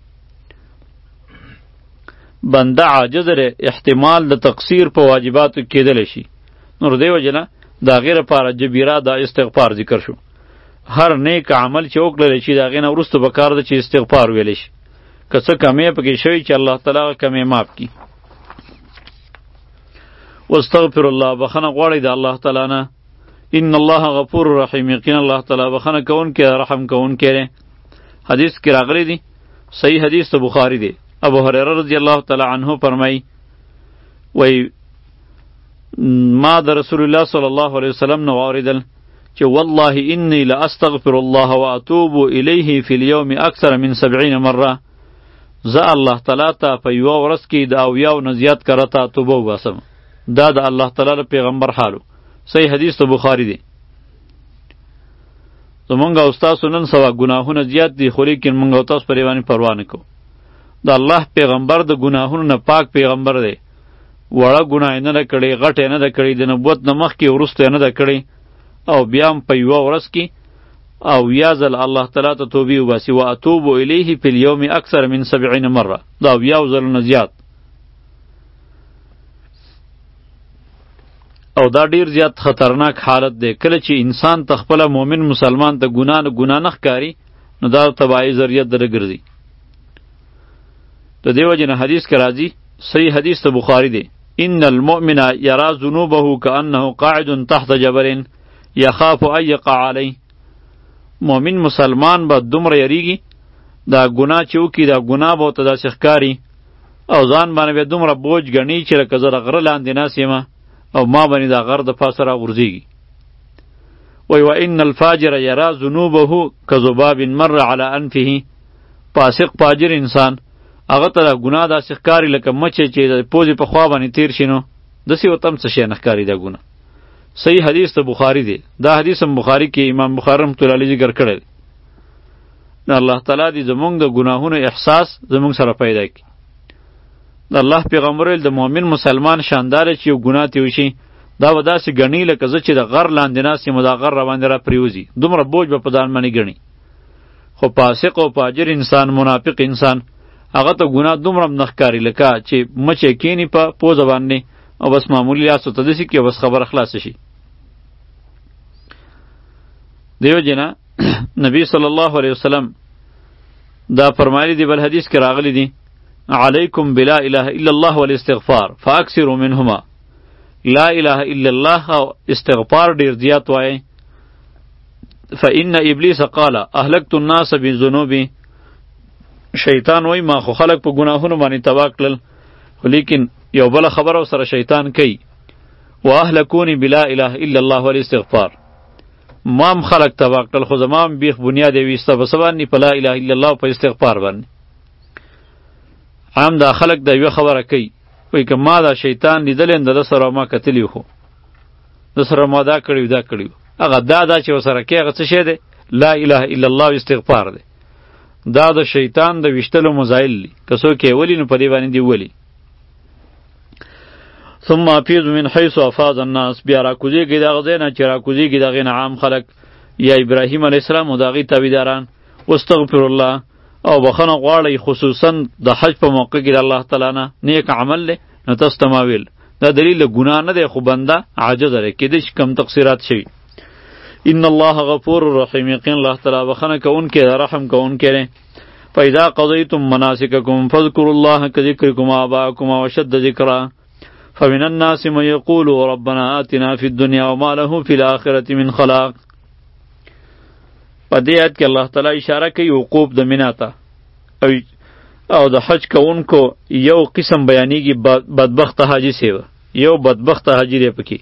بنده عاجز لري، احتمال د تقصیر په واجباتو کېدلی شي، نو د دې وجې نه د هغې لپاره جبیره د استغفار ذکر شو. هر نیک عمل چې وکړلی شي د هغې نه وروسته به کار ده چې استغفار ویلی شي، که څه کمی پکې شوي چې الله تعالی هغه کمی معاف کړي. واستغفر الله بخنه غواړئ د الله تعالی نه. ان الله غفور رحیم، یقینا الله تعالی بخنه کوونکی رحم کوونکی دی. حدیث کې راغلی دی، صحیح حدیث د بخاری دی. ابو هریره رضی الله تعالی عنه فرمایي وی ما د رسول الله صلی الله علیه وسلم نه واوریدل چې والله انی لاستغفر الله واتوب الیه فی اليوم اکثر من سبعین مره، زه الله تعالی ته په یوه ورځ کې د اویاو نه زیات کرته توبه وباسم. دا د الله تعالی پیغمبر حالو. صحیح حدیث د بخاری دی. زمونږ او ستاسو نن سبا ګناهونه زیات دي، خو لیکن مونږ او تاسو پرې باندې پروا نه کوو. د الله پیغمبر د ګناهونو نه پاک پیغمبر دی، وړه ګناه نه ده کړې، غټه نه ده کړې، د نبوت نه مخکې وروسته نه ده کړې، او بیا هم په یوه ورځ کې او یا ځل الله تعالی ته توبې وباسي. و اتوب الیه فی الیوم اکثر من سبعین مره، دا اویاو ځلونه زیات، او دا ډیر زیات خطرناک حالت دی. کله چې انسان ته خپله مؤمن مسلمان ته ګناه نه ګناه نه ښکاري نو دا تباهي ذریعه دره ګرځي. د دې وجې نه حدیث کې راځي، صحیح حدیث د بخاری دی، ان المؤمن یرا ذنوبه کانه قاعد تحت جبل یخاف ان یقع علیه. مؤمن مسلمان به دومره یریږي دا ګناه چې وکړي، دا ګناه به ورته داسې ښکاري او ځان باندې به دومره بوج ګڼي چې لکه زه د غره لاندې ناست یم او ما باندې دا غر د پاسه راغورځېږي. وی و ان الفاجر یرا ذنوبه کذباب مر علی انفه. فاسق فاجر انسان هغه ته دا ګناه داسې ښکاري لکه مچې چې د پوزې په خوا باندې تیر شي، نو داسې ورته هم څه شی نه ښکاري دا ګناه. صحیح حدیث د بخاری دی. دا حدیث هم بخاری کې امام بخاری رحمة الله علیه ذکر کړی دی. نو الله تعالی دې زمونږ د ګناهونو احساس زمونږ سره پیدا کړي. د الله پیغمبر ویل د مؤمن مسلمان شاندار چې یو ګناه تې وشي دا به داسې ګڼي لکه زه چې د غر لاندې ناست یم، دا غر راباندې را پرېوځي، دومره بوج به په ځان باندې ګڼي. خو فاسق او فاجر انسان، منافق انسان، هغه ته ګناه دومره هم نه ښکاري لکه چې مچې کیني په پوزه باندې او بس معمولي لاس ورته داسې کړي او بس خبره خلاصه شي. دیو جنا نبی صلی الله علیه وسلم دا فرمایلی دی، بل حدیث کې راغلی دی، علیکم بلا اله الا الله والاستغفار فاکثروا منهما. لا اله الا الله او استغفار ډیر زیات وایي. فان ابلیس قال اهلكت الناس بذنوبی. شیطان وای ما خو خلق په ګناهونو باندې تباه کړل، خو لیکن یو بل خبره سره شیطان کوي، واهلكوني بلا اله الا الله والاستغفار. مام خلق تباه کړل خو زمام بیخ بنیاد ویسته په سبانی په لا اله الا الله په استغفار باندې. عام دا خلق دا یو خبره کوي، وای که ما دا شیطان لیدل اند د سره ما کتلی خو د سره ما دا کړیو دا کړیو، هغه دا دا چې وسره کې هغه څه شی دی؟ لا اله الا الله استغفار دی. دا د شیطان د وشتلو مزایل دی، که څوک یې ولي نو په دې باندې دی ولي. ثم افیض من حیث افاض الناس. بیا راکوزیږي د هغه ځای نه چې راکوزیږي د هغې نه عام خلک یا ابراهیم علیه السلام او د هغې تابعداران. واستغفر الله او بخنه غواړئ خصوصا د حج په موقع کې د الله تعالی نه نیک عمل دی نو تاسو ته ما ویل دا دلیل د ګناه نه دی، خو بنده عاجز دی، کېدای شي کم تقصیرات شوي. ان الله غفور رحیم، یقین الله تعالی بخنه کوونکی دی، رحم کوونکی دی. فاذا قضیتم مناسککم فاذکروا الله کذکرکم آباءکم واشد ذکرا فمن الناس من یقول ربنا آتنا فی الدنیا وما له فی الآخرة من خلاق. په دې آیت کې الله تعالی اشاره کوي وقوف د مینا ته او او د حج کوونکو یو قسم بیانیږي بدبخت حاجی سی یو بدبخت حاجی دی پکې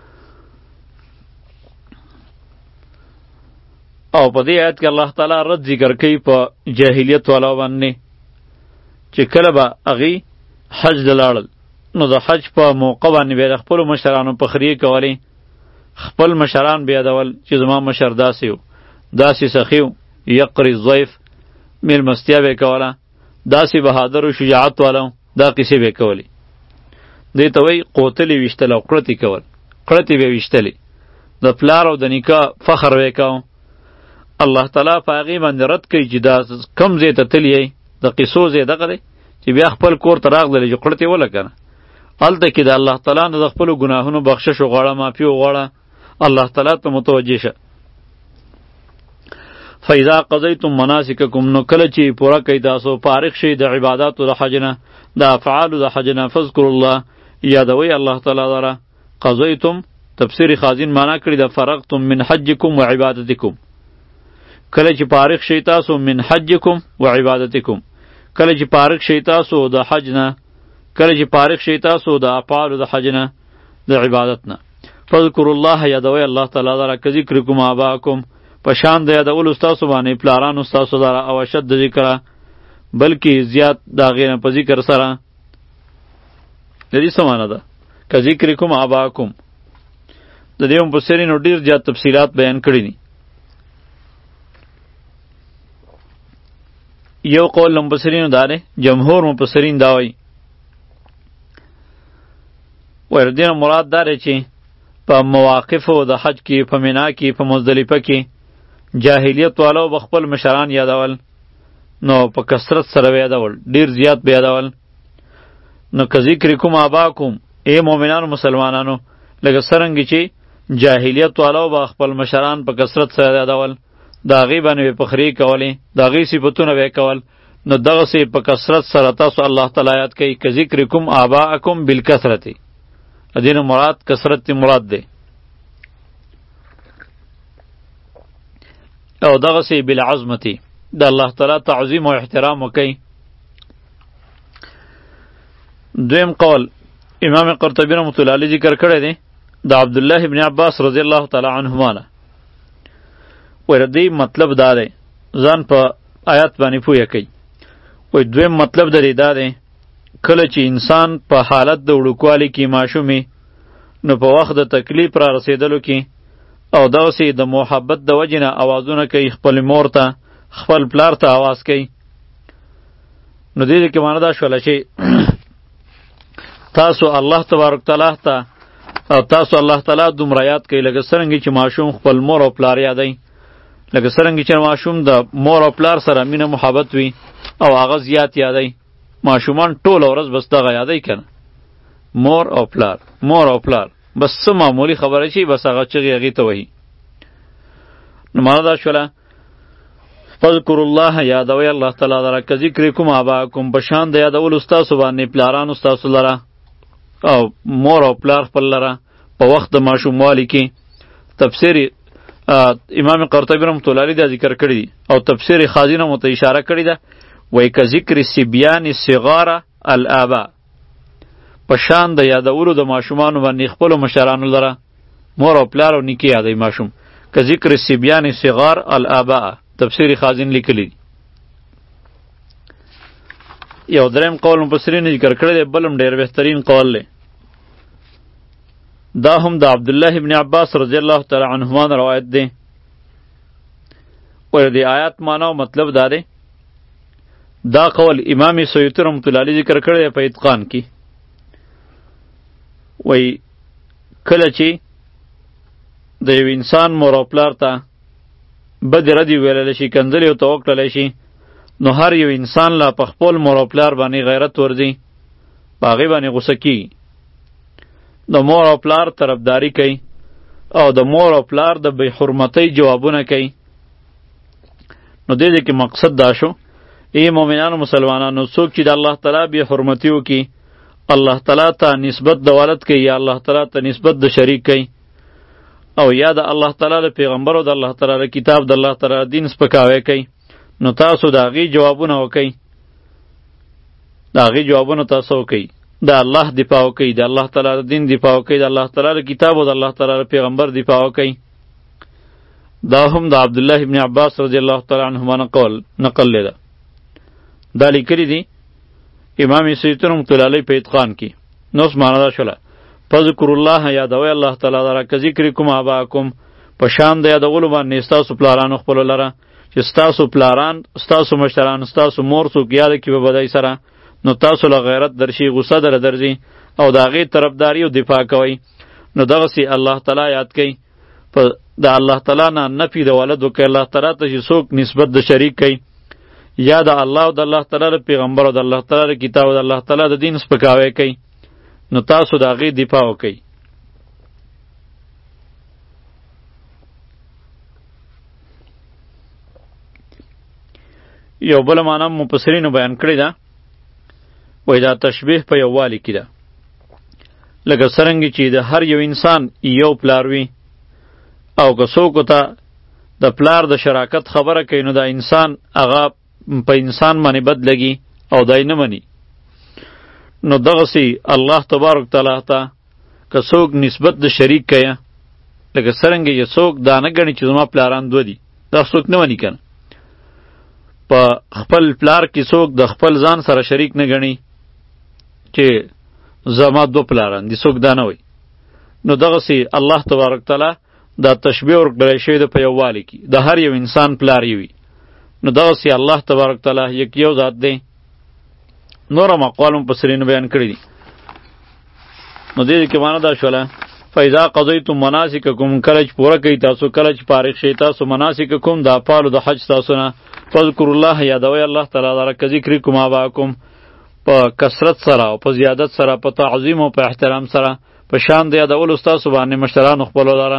او په دې آیت کې الله تعالی رد ذکر کوي په جاهلیت والا باندې چې کله به هغې حج ته لاړل نو د حج په موقع باندې به د خپلو مشرانو پخریې کولې خپل مشران به یادول چې زما مشر داسې و داسې سخي و یقری الضیف میلمستیا به یې کوله داسې بهادر و شجاعت والا و دا قصې به یې کولې دې ته وایي قوتلې ویشتل او کړتې کول کړتې به یې ویشتلې د پلار او د نیکه فخر به یې کوه الله تعالی په هغې باندې رد کوي چې دا کم ځای ته تللی د قصو ځای دغه دی چې بیا خپل کور ته راغللی چې کړتې وله که نه هلته کې د الله تعالی نه د خپلو ګناهونو بخشش وغواړه معافي وغواړه الله تعالی ته متوجه شه فاذا قضیتم مناسککم نو کله چې پوره کوي تاسو فارغ شئ د عباداتو د حج نه د افعالو د حج نه فذکروا الله یادوئ الله تعالی لره قضیتم تفسیر خازن معنا کړي د فرغتم من حجکم و عبادتکم کله چې فارغ شئ تاسو من حجکم و عبادتکم کله چې فارغ شئ تاسو د حج نه کله چې فارغ شئ تاسو د افعالو د حج نه د عبادت نه فذکروا الله یادوئ الله تعالی لره که ذکرکم آباءکم په شان د یادولو ستاسو باندې پلارانو ستاسو لره او اشد د ذکره بلکې زیات د هغې نه په ذکر سره د دې څه معنی ده که ذکرکم آباءکم د دې مفسرینو ډېر زیات تفصیلات بیان کړي دي یو قول مفسرینو دا دی جمهور مفسرین دا وایي وایي د دې نه مراد دا دی چې په مواقفو د حج کې په مینا کې په مزدلفه کې جاهلیت والو به خپل مشران یادول نو په کثرت سره به یادول ډیر زیات به یادول نو که ذکرکم آباکم ای مؤمنانو مسلمانانو لکه څرنګه چې جاهلیت والو به خپل مشران په کثرت سره یادول د هغې باندې به فخرې کولې د هغې صفتونه به یې کول نو دغسې په کثرت سره تاسو الله تعالی یاد کوئ که ذکرکم آباءکم بالکثرت دین مراد کثرت مراد دی او دغسې بالعظمتی د الله تعالی تعظیم او احترام وکئ دویم قول امام قرطبی رحمة الله علیه ذکر کړی دی د عبدالله ابن عباس رضی الله تعالی عنهما نه وایي دې مطلب دا دی ځان په آیات باندې پوهه کوي وایي دویم مطلب د دې دا دی کله چې انسان په حالت د وړوکوالي کې ماشومي نو په وخت د تکلیف را رسیدلو کې او دغسې د محبت د وجې نه اوازونه کوي خپل مور ته خپل پلار ته آواز کوي نو دې کې معنی دا شوله چې تاسو الله تبارک تعالی ته او تاسو الله تعالی دومره یاد کوي لکه څرنګه چې ماشوم خپل مور او پلار یادوي لکه څرنګه چې ماشوم د مور او پلار سره مینه محبت وي او هغه زیات یادوي ماشومان ټوله ورځ بس دغه یادوي که نه مور او پلار مور او پلار بس څه معمولی خبره شي بس هغه چغې هغې ته وهي نو معنی دا شوله فذکروا الله یادوئ الله تعالی لره که ذکرکم آباءکم په شان د یادولو ستاسو باندې پلارانو ستاسو لره او مور او پلار خپل لره په وخت د ماشوموالي کې تفسیر امام قرطبی رحمة الله علیه دا ذکر کړی دی او تفسیر خازن هم ورته اشاره کړې ده وایي که ذکر صبیان صغار الآباء په شان د یادولو د ماشومانو باندې خپلو مشرانو لره مور او پلار او نیکه یادوي ماشوم که ذکر صبیان صغار الآباء تفسیر خازن لیکلی دی یو دریم قول مفسرین ذکر کړی دی بل هم ډېر بهترین قول دی دا هم د عبدالله ابن عباس رضی الله تعالی عنهما روایت دی و د آیات معنا او مطلب دا دی دا قول امام سیوطی رحمة الله علیه ذکر کړی دی په اتقان کې وی کله چې د یو انسان مور او پلار ته بد ردی ویللی شي کنځلې ورته وکړلی شي نو هر یو انسان لا په خپل مور او پلار باندې غیرت ورځي په هغې باندې غوسه کېږي د مور او پلار طرفداري کوي او د مور او پلار د بې حرمتۍ جوابونه کوي نو دې کې مقصد دا شو ای مؤمنانو مسلمانانو څوک چې د الله تعالی بې حرمتي وکړي الله تعالی ته نسبت د ولد کوي یا الله تعالی ته نسبت د شریک کوي او یا د الله تعالی د پیغمبر او د الله تعالی د کتاب د الله تعالی دین سپکاوی کوي نو تاسو د هغې جوابونه وکئ د هغې جوابونه تاسو وکئ د الله دفاع وکئ د الله تعالی د دین دفاع وکئ د الله تعالی د کتاب او د الله تعالی د پیغمبر دفاع وکئ دا هم د عبدالله ابن عباس رضی الله تعالی عنهما نقل نقل لیده دا لیکلی دی امام سیوطي رحمة الله علیه په اتقان کې نو اوس معنا دا شوله فذکر الله یادوئ الله تعالی لره که ذکرکم آباءکم په شان د یادولو باندې ستاسو پلارانو خپلو لره چې ستاسو پلاران ستاسو مشران ستاسو مور څوک یاد کړي په بدۍ سره نو تاسو له غیرت درشي غصه دره درځي او د هغې طرفداري او دفاع کوئ نو دغسې الله تعالی یاد کوي په د الله تعالی نه نفي د ولد وکړي الله تعالی ته چې څوک نسبت د شریک کوي یا د الله او د الله تعالی د پیغمبر او د الله تعالی د کتاب او د الله تعالی د دین سپکاوی کوي نو تاسو د هغې دفاع وکئ یو بله معنا مفسرینو بیان کړې ده وایي دا تشبیه په یووالي کې ده لکه څرنګه چې د هر یو انسان یو پلار وي او که څوک ته د پلار د شراکت خبره کوي نو دا انسان هغه په انسان باندې بد لګي او دای نه مني نو دغسې الله تبارک تعالی ته که څوک نسبت د شریک کوي لکه څرنګه چې څوک دا نه ګڼي چې زما پلاران دوه دي دا څوک نه مني کنه په خپل پلار کې څوک د خپل ځان سره شریک نه ګڼي چې زما دوه پلاران دي څوک دا نه وایي نو دغسې الله تبارک تعالی دا تشبیه ورکړی شوی ده په یووالي کې د هر یو انسان پلار یې وي نو دغسې الله تبارک تعالی یک یو ذات دی نور هم اقوال مفسرینو بیان کړي دي نو دې کې معنا دا شوله فاذا قضیتم مناسککم کله چې پوره کوي تاسو کله چې فارغ شئ تاسو مناسککم د افعالو د حج تاسو نه فذکروا الله یادوئ الله تعالی لره که ذکرکم آباءکم په کثرت سره او په زیادت سره په تعظیم او په احترام سره په شان د یادولو ستاسو باندې مشرانو خپلو لره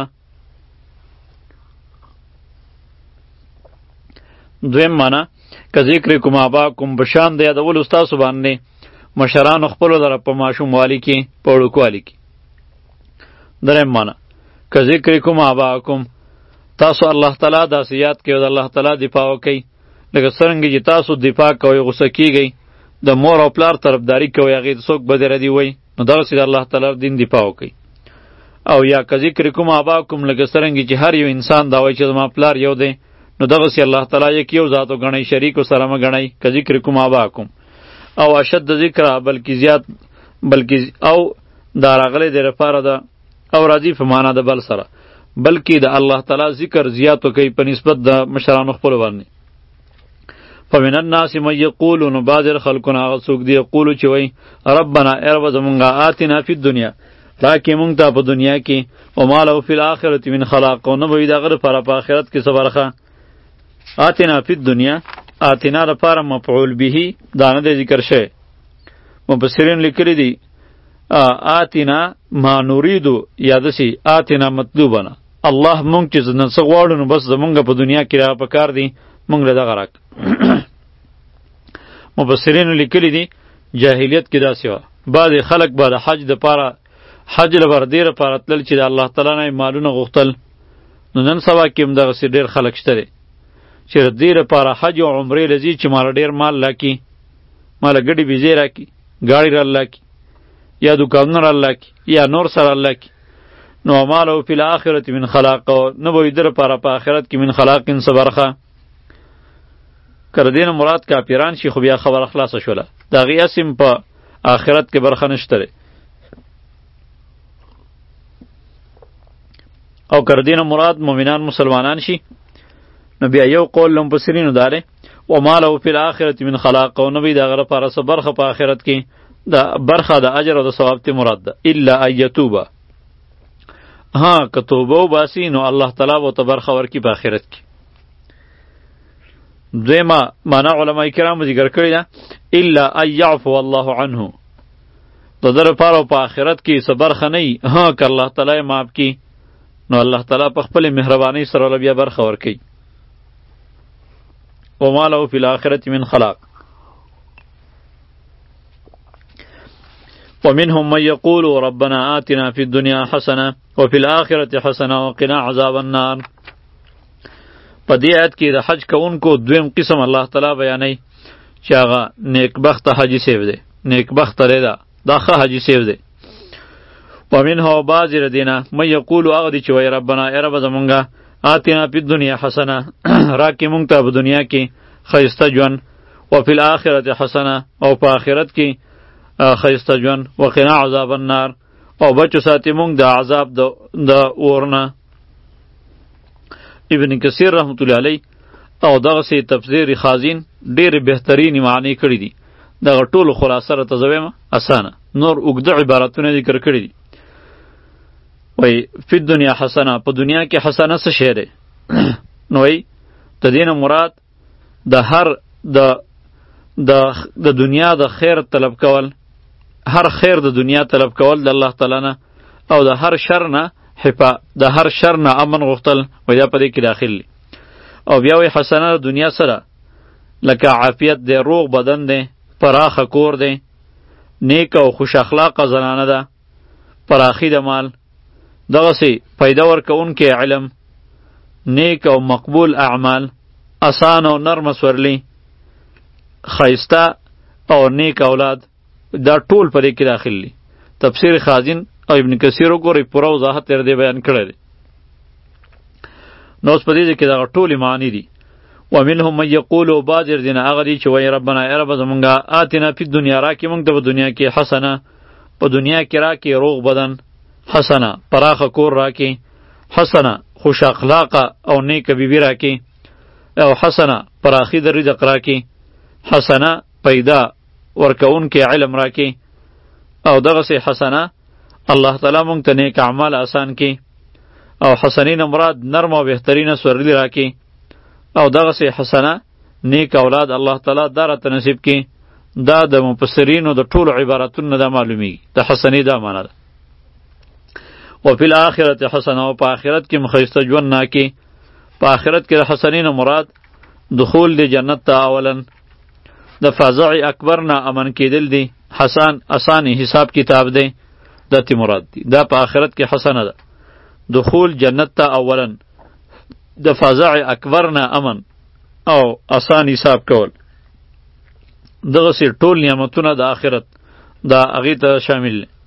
دویم معنا که ذکرکم آباءکم په شان د یادولو ستاسو باندې مشرانو خپلو لره په ماشوموالي کې په وړوکوالي کې دریم معنا که ذکرکم آباءکم تاسو الله تعالی داسې یاد کوئ او د الله تعالی دفاع وکئ لکه څرنګه چې تاسو دفاع کوئ غوسه کیږئ د مور او پلار طرفداري کوئ هغې ته څوک بد ردي وایي نو دغسې د الله تعالی دین دفاع وکئ او یا که ذکرکم آباءکم لکه څرنګه چې هر یو انسان دا وایي چې زما پلار یو دی نو دغسې الله تعالی یک یو ذات وګڼئ شریکو سره مه ګڼئ که ذکرکم آباءکم او اشد ذکره بلکې زیات بلکې او دا راغلی دی لپاره ده او راځي په معنا د بل سره بلکې د الله تعالی ذکر زیات وکئ په نسبت د مشرانو خپلو باندې فمن الناس من یقول نو بعضې خلکو نه هغه څوک دی یقولو چې وایي ربنا ای ربه زمونږه آتنا فی الدنیا راکې مونږ ته په دنیا کې وما له فی الآخرة من خلاق او نه به وي د هغه لپاره په آخرت کې څه برخه آتنا فی الدنیا آتنا لپاره مفعول به دا نه دی ذکر شوی مفسرین لیکلی دي آتنا ما نوریدو یا دسی آتنا مطلوبنا الله مونږ چې نن څه غواړو نو بس زمونږ په دنیا کې را پکار دی مونږ له دغه راک مفسرینو لیکلی دي جاهلیت کې داسې وه بعضې خلک به د حج دپاره حج لپاره دې لپاره تلل چې د الله تعالی نه یې مالونه غوښتل نو نن سبا کې هم دغسې ډېر خلک شته دی چې د دې لپاره حج او عمرې له ځي چې ماله ډېر مال راکړي ماله ګډې بیزې راکړي ګاړې راله راکړي یا دوکانونه راله راکړي یا نور سره راله راکړي نو ماله فی الآخرة من خلاق نه به وي ده لپاره په آخرت کې من خلاقین څه برخه که د دې نه مراد کافران شي خو بیا خبره خلاصه شوله د هغې اسم په آخرت کې برخه نشته دی او که د دې نه مراد مؤمنان مسلمانان شي نو بیا یو قول له مفسرینو دا دی وما له فی الآخرة من خلاق او نه وي د هغه لپاره څه برخه په آخرت کې د برخه د اجر او د ثواب ته مراد ده الا ان یتوبه ها که توبه وباسي نو الله تعالی به ورته برخه ورکړي په آخرت کې دویمه معنا علما کرامو ذکر کړې ده الا ان یعفو الله عنه د ده لپاره په آخرت کې څه برخه نه وي ها که الله تعالی یې معاف کړي نو الله تعالی په خپلې مهربانۍ سره بیا برخه ورکوي وما له فی الآخرة من خلاق ومنهم من یقول ربنا آتنا فی الدنیا حسنه وفی الآخرة حسنه وقنا عذاب النار. په دې آیت کې د حج کوونکو دویم قسم الله تعالی بیانوي چې هغه نیکبخته حاجي صاحب دی، نیکبخته دی دا دا ښه حاجي صاحب دی. ومنه بعضې د دې نه من یقولو هغه دی چې وایي ربنا ای ربه زمونږه آتنا فی الدنیا حسنه راکړې مونږ ته په دنیا کې ښایسته ژوند، وفي الآخرة حسنه او په آخرت کې ښایسته ژوند، وقنا عذاب النار او بچو ساتي مونږ د عذاب د اور نه. ابن کثیر رحمت الله علیه او دغسې تفسیر خازین ډېرې بهترینې معنی کړي دي. دغه ټولو خلاصه راته زه وایم اسانه، نور اوږده عبارتونه ذکر کړي دي. وایي فی الدنیا حسنه، په دنیا کې حسنه څه شی دی؟ نو وایي د دې نه مراد د هر د د د دنیا د خیر طلب کول، هر خیر د دنیا طلب کول د الله تعالی نه، او د هر شر نه حفا د هر شر نه امن غوښتل وایي دا په دې کې داخل دي. او بیا وایي حسنه د دنیا سره لکه عافیت دی، روغ بدن دی، پراخه کور دی، نیک او خوش اخلاقه زنانه ده، پراخی د مال، دغسې پیدا ورکوونکی علم، نیک او مقبول اعمال، اسان او نرم سورلی، ښایسته او نیک اولاد، دا ټول په دې کې داخل دي. تفسیر خازین او ابن کثیر وګورئ پوره وضاحت تر دې بیان کړی دی. نو اوس په دې کې دغه ټولې معنی دي. ومنهم من یقول بعض دینه هغه دي چې وایي ربنا ای رب زمونږه آتنا فی الدنیا راکړې مونږ ته په دنیا کې حسنه، په دنیا کې راکړې روغ بدن، حسنه پراخه کور راکړې، حسنه خوش اخلاقه او نیکه بیبي راکړې، او حسنه پراخي د رزق راکړې، حسنه پیدا ورکوونکی علم راکړې، او دغسې حسنه الله تعالی مونږ ته نیک اعمال آسان کړي، او حسنین مراد نرم او بهترینه سورلی راکړي، او دغسې حسنه نیک اولاد الله تعالی دا راته نصیب کړي. دا د مفسرینو د ټولو عبارتونو نه دا معلومیږي د حسنې دا معنی ده. وفي الآخرة حسنه او په آخرت کې مخیسته ژوند ناکي. په آخرت کې د حسنین مراد دخول دی جنت ته اولن، د فزع اکبر نه امن کېدل دی، حسن اسانی حساب کتاب دی، دا تی مراد دی. دا په آخرت کې حسنه ده، دخول جنت ته اولن، د فزع اکبر نه امن او اسان حساب کول. دغسې ټول نعمتونه د آخرت دا هغې ته شامل دي.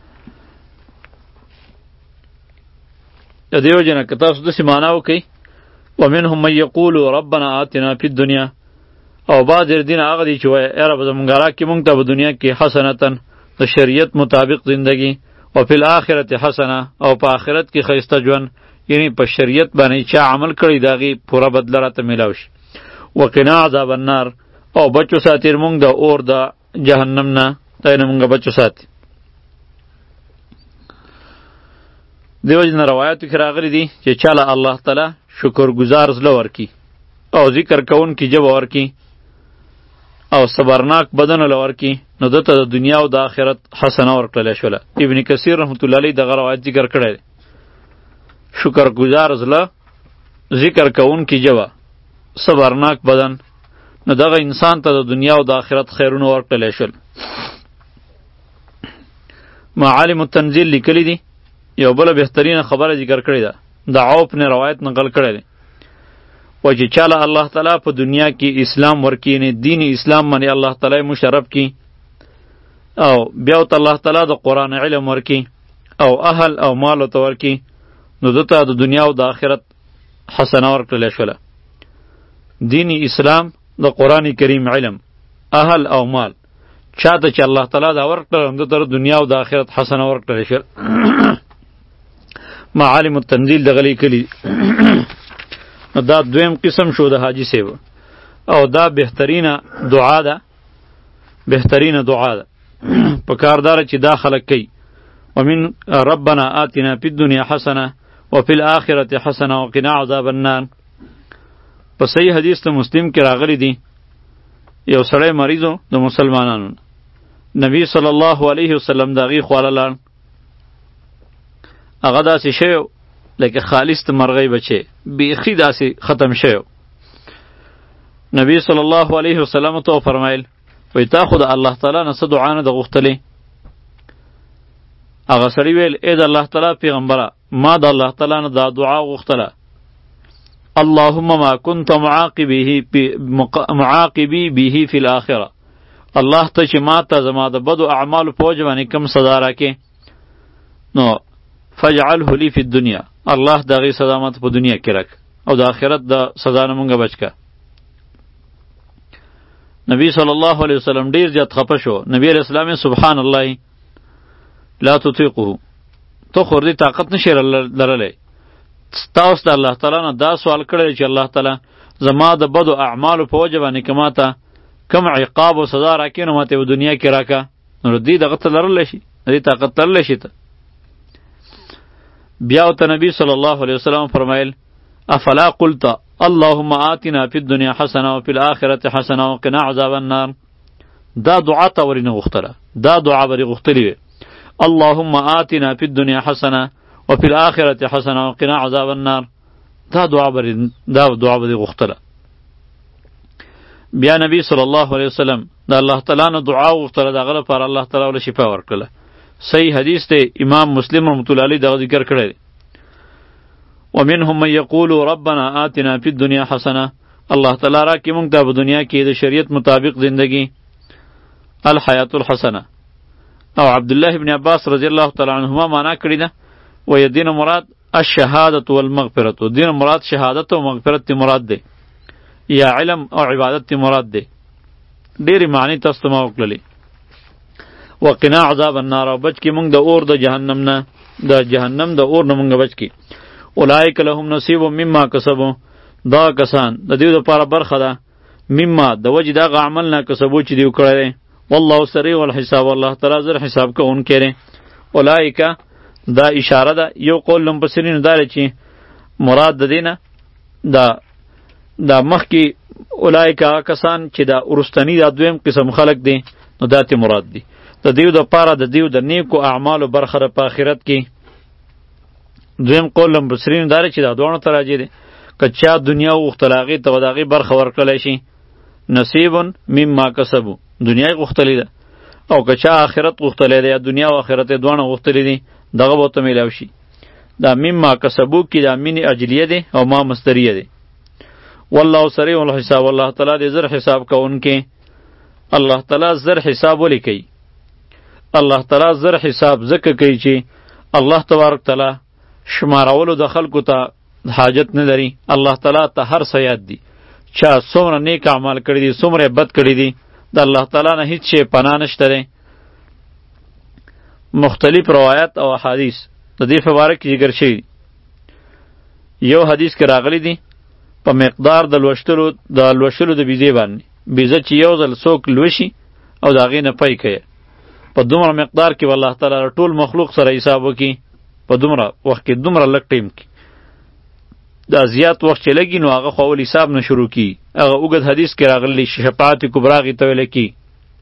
د دې وجې نه که تاسو داسې معنا وکئ ومنهم من یقول ربنا آتنا فی الدنیا، او بعض د دې نه هغه دي چې وایي ای رب زمونږ راکړې مونږ ته په دنیا کې حسنتن د شریعت مطابق زندگی، وفي الآخرة حسنه او په آخرت کې ښایسته ژوند، یعنی په شریعت باندې چا عمل کړی د هغې پوره بدله راته میلاو شي. وقنا عذاب النار او بچو ساتي مونږ د اور د جهنم نه، دی نه مونږ بچو ساتي. دیو جن روایتو کې راغلی دي چې چاله الله تعالی شکرګزار زړه ورکي او ذکر کوونکي ژبه ورکي او صبرناک بدن له ورکي، نو دته د دنیا او د آخرت حسنه ورکړلی شوله. ابن کثیر رحمت الله علیه دغه روایت ذکر کړی دی. شکرګزار زړه، ذکر کوونکي ژبه، صبرناک بدن، نو دغه انسان ته د دنیا او د آخرت خیرونه ورکړلی شول. معالم التنزیل لیکلی دی، یو بله بهترینه خبره ذکر کړې ده، د عوف نه روایت نقل کړی دی. و چې چاله الله تعالی په دنیا کې اسلام ورکي، یعنې دین اسلام باندې الله تعالی مشرف کی، او بیا ورته الله تعالی د قرآن علم ورکي او اهل او مال ورته ورکي، نو دته د دنیا او د آخرت حسنه ورکړلی شوله. دین اسلام، د قرآن کریم علم، اهل او مال، چاته چې الله تعالی دا ورکړل نو دته د دنیا او د آخرت حسنه ورکړلی شول. معالم التنزیل دغه لیکلي. دا دویم قسم شو د حاجی صاحب، او دا بهترینه دعا ده، بهترینه دعا ده په کاردار چې دا خلق کوي. ومن ربنا آتنا فی الدنیا حسنه وفي الآخرة حسنه وقنا عذاب النار. په صحیح حدیث ته مسلم کې راغلی دی، یو سړی مریضو د مسلمانانو، نبی صلی الله علیه وسلم د هغې خواله لاړ، هغه داسې شوی لکه خالص د مرغۍ بچی، بیخي داسې ختم شوی. نبی صلی الله علیه وسلم ته فرمایل وی تا خو د الله تعالی نه څه دعا نه ده غوښتلې؟ هغه سړي ویل ای د الله تعالی پیغمبره ما د الله تعالی نه دا دعا غوښتله اللهم ما كنت معاقبه معاقبي به في الاخره الله ته چې ما ته زما د بدو اعمالو په وجه باندې کم سزا راکې نو فاجعله لي في الدنيا الله دغه سزا ماته په دنیا کې راک او د آخرت د سزا نه مونږه بچ کا. نبی صلی الله علیه وسلم ډیر زیات خپه شو. نبی علیہ السلام سبحان الله لا تطيقه تو خور دې طاقت نشي لرلی. تاسو د الله تعالی نه دا سوال کړی چې الله تعالی زما د بدو اعمالو په وجه باندې که ماته کم عقاب او سزا راکړي نو ماته په دنیا کې راکه نو دې دغه ته لرلی شي دې طاقت لرلی شي ته. بیا ورته نبی صلی الله علیه وسلم فرمایل افلا قلت اللهم آتنا فی الدنیا حسنه وفي الاخره حسنه وقنا عذاب النار. دا دعا ته ورنه غوښتله دا دعا ورې غوښتلې وي اللهم آتنا فی الدنیا حسنه وفي الاخره حسنه وقنا عذاب النار. دا دعا ورې دا دعا ورې غوښتله. بیا نبی صلی الله علیه وسلم د الله تعالی نه دعا غوښتله دغه لپاره الله تعالی ول شفا ورکړه. صحیح حدیث دی امام مسلم رحمۃ اللہ علیہ دغه ذکر کړی دی. ومنهم من یقول ربنا آتنا فی الدنیا حسنه الله تعالی را کې مونږ ته په دنیا کې د شریعت مطابق زندگی الحیات الحسنه. او عبد الله ابن عباس رضی الله تعالی عنهما معنا کړی ده و دین مراد الشهادة والمغفرة. دین مراد شهادت او مغفرت تی مراد دی یا علم او عبادت تی مراد دی. ډېری معنی تاسو ما وکړلې. وقنا عذاب النار او بچ کی مونږ د اور د جهنم نه د جهنم د اور نه مونږ بچ کی. اولئک لهم نصیب مما کسبوا دا کسان د دې لپاره برخه ده مما د وجه دغه عمل نه کسبو چې دیو کړی والله سریع الحساب الله تعالی زر حساب کوونکی دی. اولئک دا اشاره ده یو قول لمبسرین داره چې مراد د دینه دا دا مخکې اولئک کسان چې دا ورستنی دا دویم قسم خلق دي نو دا ته مراد دي د دیو د پاره د دیو د نیکو اعمالو برخه په آخرت کې. دویم قول لمبسرین داره چې دا دوه ته راځي دي که چا دنیا وغوښتله هغې ته به د هغې برخه ورکړلی شي نصیب مما کسبو دنیا یې غوښتلې ده او که چا آخرت غوښتلی ده یا دنیا او آخرت یې دواړه غوښتلې دي دغه به ورته میلاو شي. دا مما کسبو کې دا مین اجلیه دی او ما مصدریه دی. والله سریع الحساب الله تعالی دې زر حساب کوونکی. الله تعالی زر حساب ولې کوي؟ الله تعالی زر حساب ځکه کوي چې الله تبارک تعالی شمارولو د خلکو ته حاجت نه لري. الله تعالی ته هر څه یاد دي. چا څومره نیک اعمال کړي دي څومره بد کړي دي د الله تعالی نه هیڅ شی پناه نشته دی. مختلف روایت او احادیث د دې مبارک ذکر شوي. یو حدیث کې راغلی دی په مقدار د لوشتلو د لوشلو د بیزې باندې بیزه چې یو ځل څوک لوشي او د هغې نه پی کوي په دومره مقدار کې والله تعالی ټول مخلوق سره حساب وکړي په دومره وخت کې دومره لږ ټیم کې دا زیات وخت چې لګي نو هغه خو اول حساب نه شروع کی. هغه اوږد حدیث کې راغلی شفاعت کبرا هغې ته ویل کی.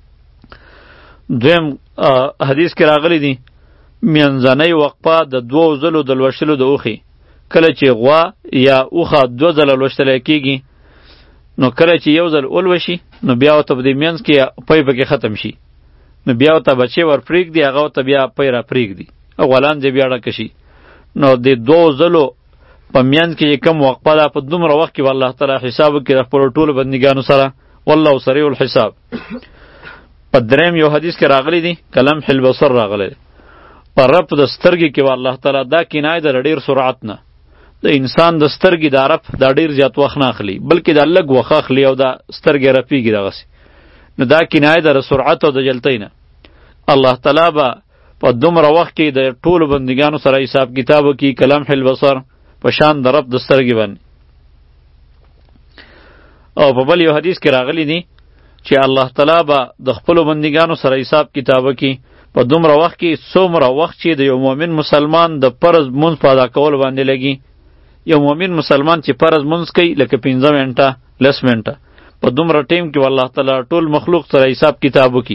دویم حدیث کې راغلی دی منځنۍ وقفه د دوو ځلو د لوشلو د اوښې کله چې غوا یا اوښه دوه ځله لوشتلی کېږي نو کله چې یو ځل ولوشي نو بیا ورته په دې منځ کې پی پکې ختم شي نو بیا ورته بچې ور پرېږدي هغه ورته بیا پی را پرېږدي او غلان دې بیا ډکه شي. نو د دوو ځلو په منځ کې کم وقفه ده په دومره وخت کې والله تعالی حساب وکړي د خپلو ټولو بندګانو سره والله سریع الحساب. په دریم یو حدیث کې راغلی دی کلم حل بصر راغلی دی په رب د سترګې کې والله تعالی دا کنایه ده ډېر سرعت نه د انسان د سترګې دا رپ دا ډېر زیات وخت نه اخلي بلکې دا لږ وخت اخلي او دا سترګې رپېږي دغسې نو دا کنایه ده د سرعت او د جلتۍ نه. الله تعالی به په دومره وخت کې د ټولو بندګانو سره حساب کتاب وکړي کلم حل بصر په شان د رب د سترګې باندې. او په بل یو حدیث کې راغلی دی چې الله تعالی به د خپلو بندګانو سره حساب کتاب وکړي په دومره وخت کې څومره وخت چې د یو مؤمن مسلمان د فرض مونځ په ادا کولو باندې لګي. یو مؤمن مسلمان چې فرض مونځ کوي لکه پنځه منټه لس منټه په دومره ټیم کې والله تعالی ټول مخلوق سره حساب کتاب وکړي.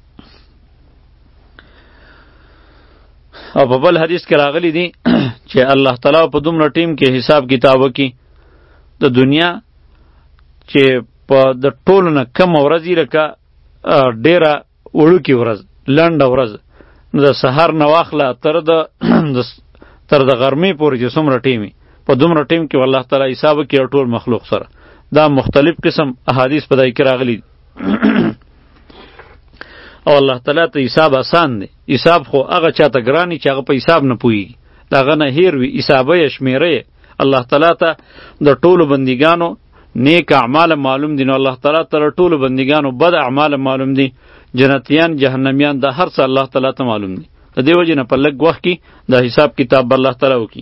او په بل حدیث کې راغلی دی چې الله تعالی په دومره ټیم کې حساب کتاب وکړي د دنیا چې په د ټولو نه کم ورځ یې لکه ډېره وړوکې ورځ لنډه ورځ نو د سحر نه واخله تر د تر د غرمې پورې چې څومره ټیم وي، په دومره ټیم کې الله تعالی حساب کوي ټول مخلوق سره. دا مختلف قسم احادیث په دای کې راغلي او الله تعالی ته حساب آسان دی. حساب خو هغه چاته ګرانی چې هغه په حساب نه پوهیږي، د هغه نه هیر وي، حسابه یې شمیره یې الله تعالی ته د ټولو بندګانو نیک اعمال معلوم دي. نو الله تعالی ته د ټولو بندګانو بد اعمال معلوم دي، جنتیان جهنمیان د هر څه الله تعالی ته معلوم دي. د دې وجې نه په لږ وخت کې د حساب کتاب به الله تعالی وکړي.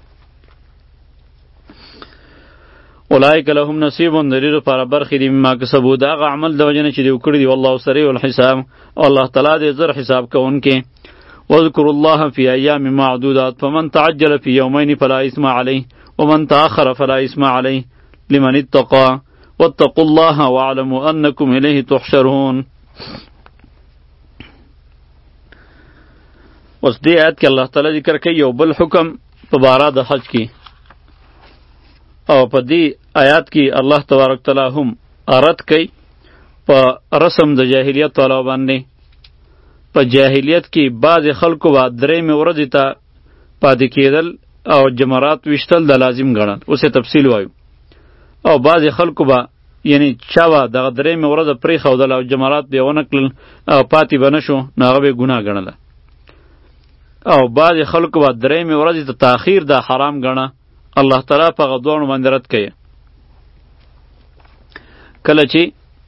اولئک لهم نصیب، د دې لپاره برخې دي مما کسبوا، د هغه عمل د وجې نه چې دوی کړي دي. والله سریع الحساب، او الله تعالی دې زر حساب کوونکی. واذکروا الله فی ایام معدودات فمن تعجل فی یومین فلا اثم علیه ومن تأخر فلا اثم علیه لمن اتقى واتقوا الله واعلموا انکم الیه تحشرون. اوس دې آیت کې الله تعالی ذکر کوي یو بل حکم په باره د حج کې، او په دې آیات کې الله تبارک تعالی هم رد کوي په رسم د جاهلیت والا باندې. په جاهلیت کې بعض خلکو به درېیمې ورځې ته پاتې کېدل او جمرات ویشتل د لازم ګڼل. اوس یې تفصیل وایو. او بعض خلکو به یعنی چا به دغه درېیمې ورځه پرېښودل او جمرات به یې ونه کړل او پاتې به نه شو، نو هغه به یې ګناه ګڼله. او بعض خلکو به درېیمې ورځې ته تاخیر دا حرام ګڼه. الله تعالی په هغه دواړو باندې رد کوي. کله چې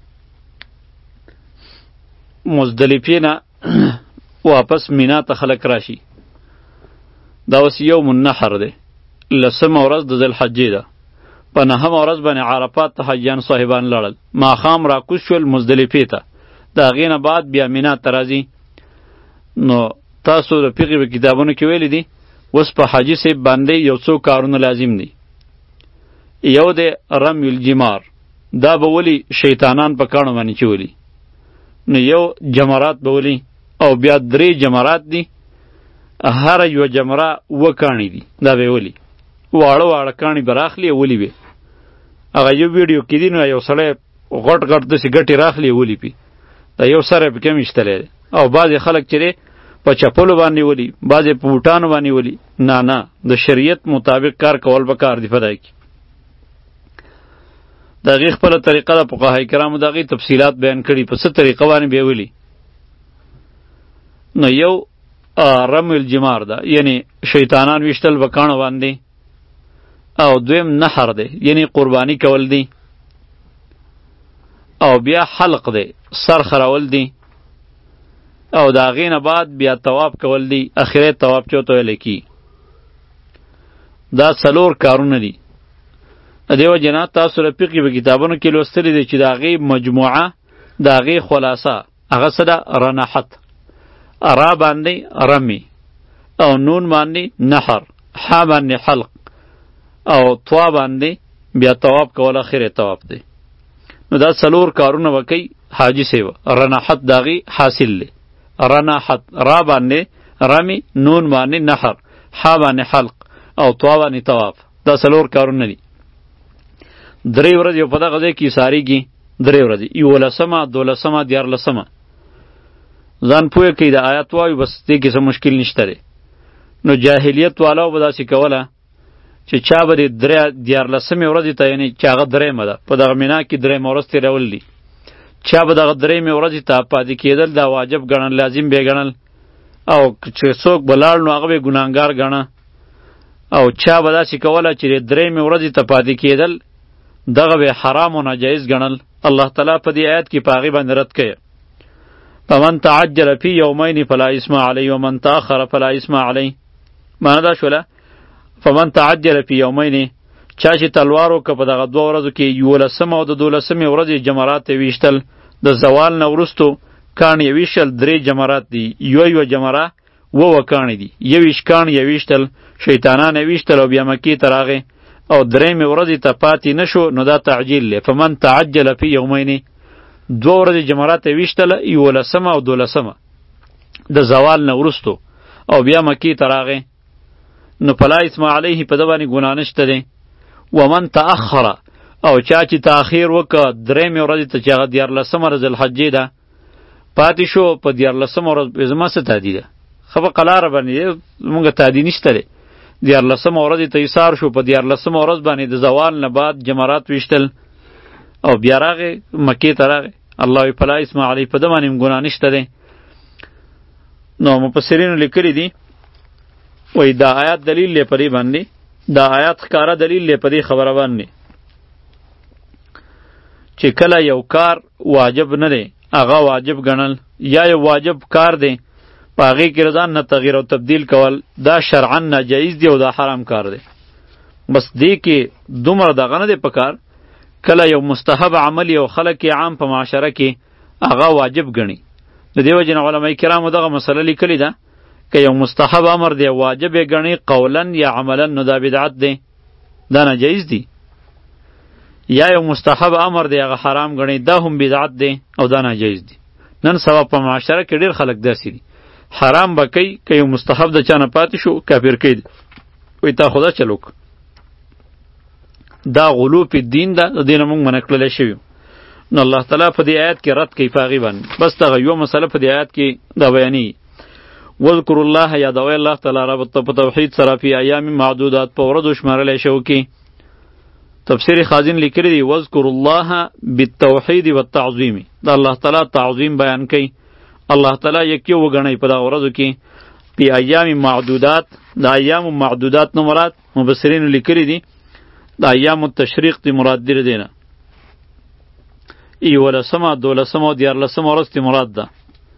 مزدلفې نه واپس مینا ته خلک راشي، دا اوس یوم النحر دی، لسمه ورځ د ذوالحجې ده. په نهمه ورځ باندې عرفات ته حاجیان صاحبان لاړل، ماښام راکوز شول مزدلفې ته، د هغې نه بعد بیا مینا ته راځي. نو تاسو د فقې په کتابونو کې ویلی دي اوس په حاجي صاحب باندې یو څو کارونه لازم دي. یو دی رمی الجمار، دا به ولي شیطانان په کاڼو باندې چولی. نو یو جمرات به ولي، او بیا درې جمرات دي، هر یو جمره اوه کاڼي دي، دا به ولي واړه واړه کاڼي به راخلي ولي به. هغه یو ویډیو کې دي نو یو سړی غټ غټ داسې ګټې راخلي ولي پې، دا یو سر یې پکې هم ایستلی دی. او بعضې خلک چې دی په چپلو باندې ولي، بعضې په بوټانو باندې ولي. نه نه، د شریعت مطابق کار کول به کار دی په دی کې. د هغې خپله طریقه ده، فقهای کرامو د هغې تفصیلات بیان کړي په څه طریقه باندې به ولي. نو یو رمی الجمار ده، یعنی شیطانان ویشتل به کاڼو باندې. او دویم نحر دی، یعنی قربانی کول دی. او بیا حلق دی، سر خرول دی. او د هغې نه بعد بیا طواف کول دی، اخري طواف چې ورته ویلی کي. دا څلور کارونه دي. د دې وجې نه تاسو د فقې په کتابونو کې لوستلی دی چې د هغې مجموعه، د هغې خلاصه هغه څه ده؟ رنحت. را باندې رمی، او نون باندې نحر، ح باندې حلق، او طوا باندې بیا طواف کول اخري طواف دی. نو دا څلور کارونه به کوي حاجي صاحب. رنحت د هغې حاصل دی. رنحت را باندې رمی، نون باندې نحر، ح باندې حلق، او طوا باندې طواف. دا څلور کارونه دي. درې ورځې په دغه ځای کې ساریږي، درې ورځې، یولسمه، دولسمه، دیارلسمه. ځان پوهه کوي د آیات وایو، بس دې کې څه مشکل نشته دی. نو جاهلیت والاو به داسې کوله چې چا به د دیارلسمې ورځې ته، یعنې چې هغه درېیمه ده، په دغه مینا کې درېیمه ورځ تېرول دي، چا به دغه درېیمې ورځې ته پاتې کېدل دا واجب ګڼل، لازم به یې ګڼل. او چې څوک به لاړ نو هغه به یې ګناهګار ګڼه. او چا به داسې کوله چې د درېیمې ورځې ته پاتې کېدل دغه به حرام و ناجایز ګڼل. الله تعالی په دې آیت کې په هغې باندې رد کوي. فمن تعجل فی یومین فلا اثم علیه ومن تأخر فلا اثم علیه. معنی دا شوله فمن تعجل فی یومین، چا چې تلوار وکړه په دغه دوه ورځو کې، یولسمه او د دولسمې ورځې جمرات یې ویشتل، د زوال نه وروستو کاڼي یې ویشتل. درې جمرات دي، یو یو جمره اووه کاڼي دي، یویشت کاڼي یې ویشتل، شیطانان یې ویشتل او بیا مکې ته راغی او درېیمې ورځې ته پاتې نه شو، نو دا تعجیل دی. فمن تعجل فی یومین، دوه ورځې جمرات یې ویشتله، یولسمه او دولسمه د زوال نه وروستو، او بیا مکې ته راغی، نو فلا اسم علیه، په ده باندې ګناه نشته دی. ومن تأخره، او چا چې تاخیر وکړه درېیمې ورځې ته چې هغه دیارلسمه د ذوالحجې ده، پاتې شو په دیارلسمه ورځ، زما څه تادي ده؟ خو په قلاره باندې مونږ تعدی نشته دی. دیارلسمه ورځ ته ایثار شو، په دیارلسمه ورځ باندې د زوال نه بعد جمرات ویشتل او بیا راغې مکې ته راغې. الله وی فلا اسم علی، په ده باندې ګناه نشته دی. نو مفسرینو لیکلی دي وی دا آیات دلیل دی په دې باندې، دا آیات ښکاره دلیل دی په دې خبره باندې چې کله یو کار واجب نه دی هغه واجب ګڼل، یا یو واجب کار دی په هغې کې ځان نه تغییر او تبدیل کول، دا شرعا ناجایز دی او دا حرام کار دی. بس دې کې دومره دغه نه دی په کار کله یو مستحب عمل یو خلک عام په معاشره کې هغه واجب ګڼي. د دې وجې نه علماء کرامو دغه مسله لیکلې ده که یو مستحب امر دی واجب یې ګڼي قولا یا عملا نو دا بدعت دی، دا ناجایز دی. یا یو مستحب امر دی هغه حرام ګڼي، دا هم بدعت دی او دا ناجایز دی. نن سبا په معاشره کې ډېر خلک داسې دي، حرام به کوي که یو مستحب د چا نه پاتې شو کافر کوي، وایي تا خدا چلوک. دا غلو په دین ده، د دې نه موږ منع کړلی شوي. نو الله تعالی په دې آیات کې رد کوي په هغې باندې. بس دغه یوه مسله په دې آیات کې دا بیانېږي. واذکروا الله، یادوئ الله تعالی را په توحید سره فی ایام معدودات، په ورځو شمارلی شوو کې. تفسیر خازن لیکلی دی واذکروا الله بالتوحید والتعظیم، دا الله تعالی تعظیم بیان کوي. الله تعالی یکیو وګڼئ په دغه ورځو کې فی ایام معدودات. د ایام معدودات نه مراد مبصرینو لیکلی دي د ایام التشریق دی مراد دی دینه یولسمه دولسمه دیارلسمه ورځ دی مراد ده.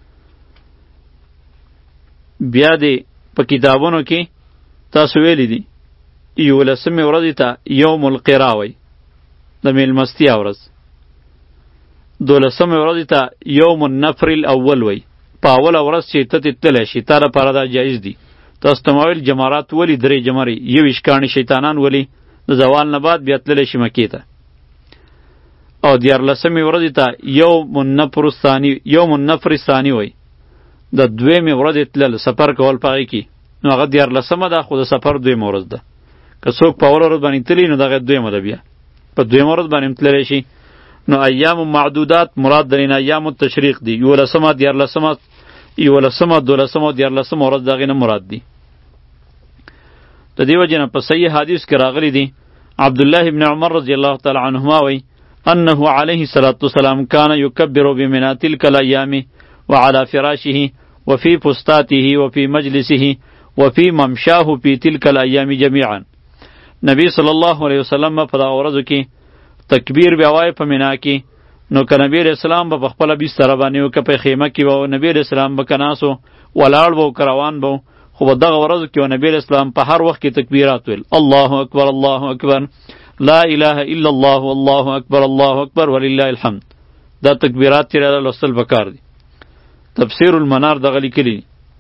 بیا دی په کتابونو کې تاسو ویلی دي یولسمه ورځ ته یوم القرا وی د میلمستیا ورځ، دولسمه ورځ ته یوم النفر الاول وی په اوله ورځ چې ته تللی شي تا لپاره دا جایز دی. تاسو ته ما ویل جمرات ولې درې جمرې یویشت کاڼي شیطانان ولې د زوال نه بعد بیا تللی شي مکې ته. او دیارلسمې ورځې ته یوم النفر الثاني یوم النفر الثاني وی د دویمې ورځې تلل سفر کول په هغې کې، نو هغه دیارلسمه ده خو د سفر دویمه ورځ ده. که څوک په اوله ورځ باندې تلي نو دغه دویمه ده، بیا په دویمه ورځ باندې هم تللی شي. نو ایام معدودات مراد درین ایام التشریق دی، یولسمه دیارلسمه یولسمه دولسمه دیارلسمه ورځ د هغې نه مراد دی. د دې وجې نه په صحیح حدیث کې راغلی دی عبدالله ابن عمر رضی الله تعالی عنهما وی انه علیه الصلاة والسلام کان یکبر بمنا تلک الایام وعلى فراشه وفي فستاته وفي مجلسه وفي ممشاه في تلك الایام جميعا. نبی صلی الله علیه وسلم په دغه ورځو کې تکبیر بیا وایي په منا کې، نو که نبی علیہ السلام به په خپله بستره باندې و که په خیمه کې به نبی علیہ السلام به که ناسو ولاړ به و که روان به، خو په دغه ورځو کې نبی علیہ السلام په هر وخت کې تکبیرات ویل، الله اکبر الله اکبر لا اله الا الله والله اکبر الله اکبر ولله الحمد. دا تکبیرات چې راله لوستل پکار دي. تفسیر المنار دغه لیکلي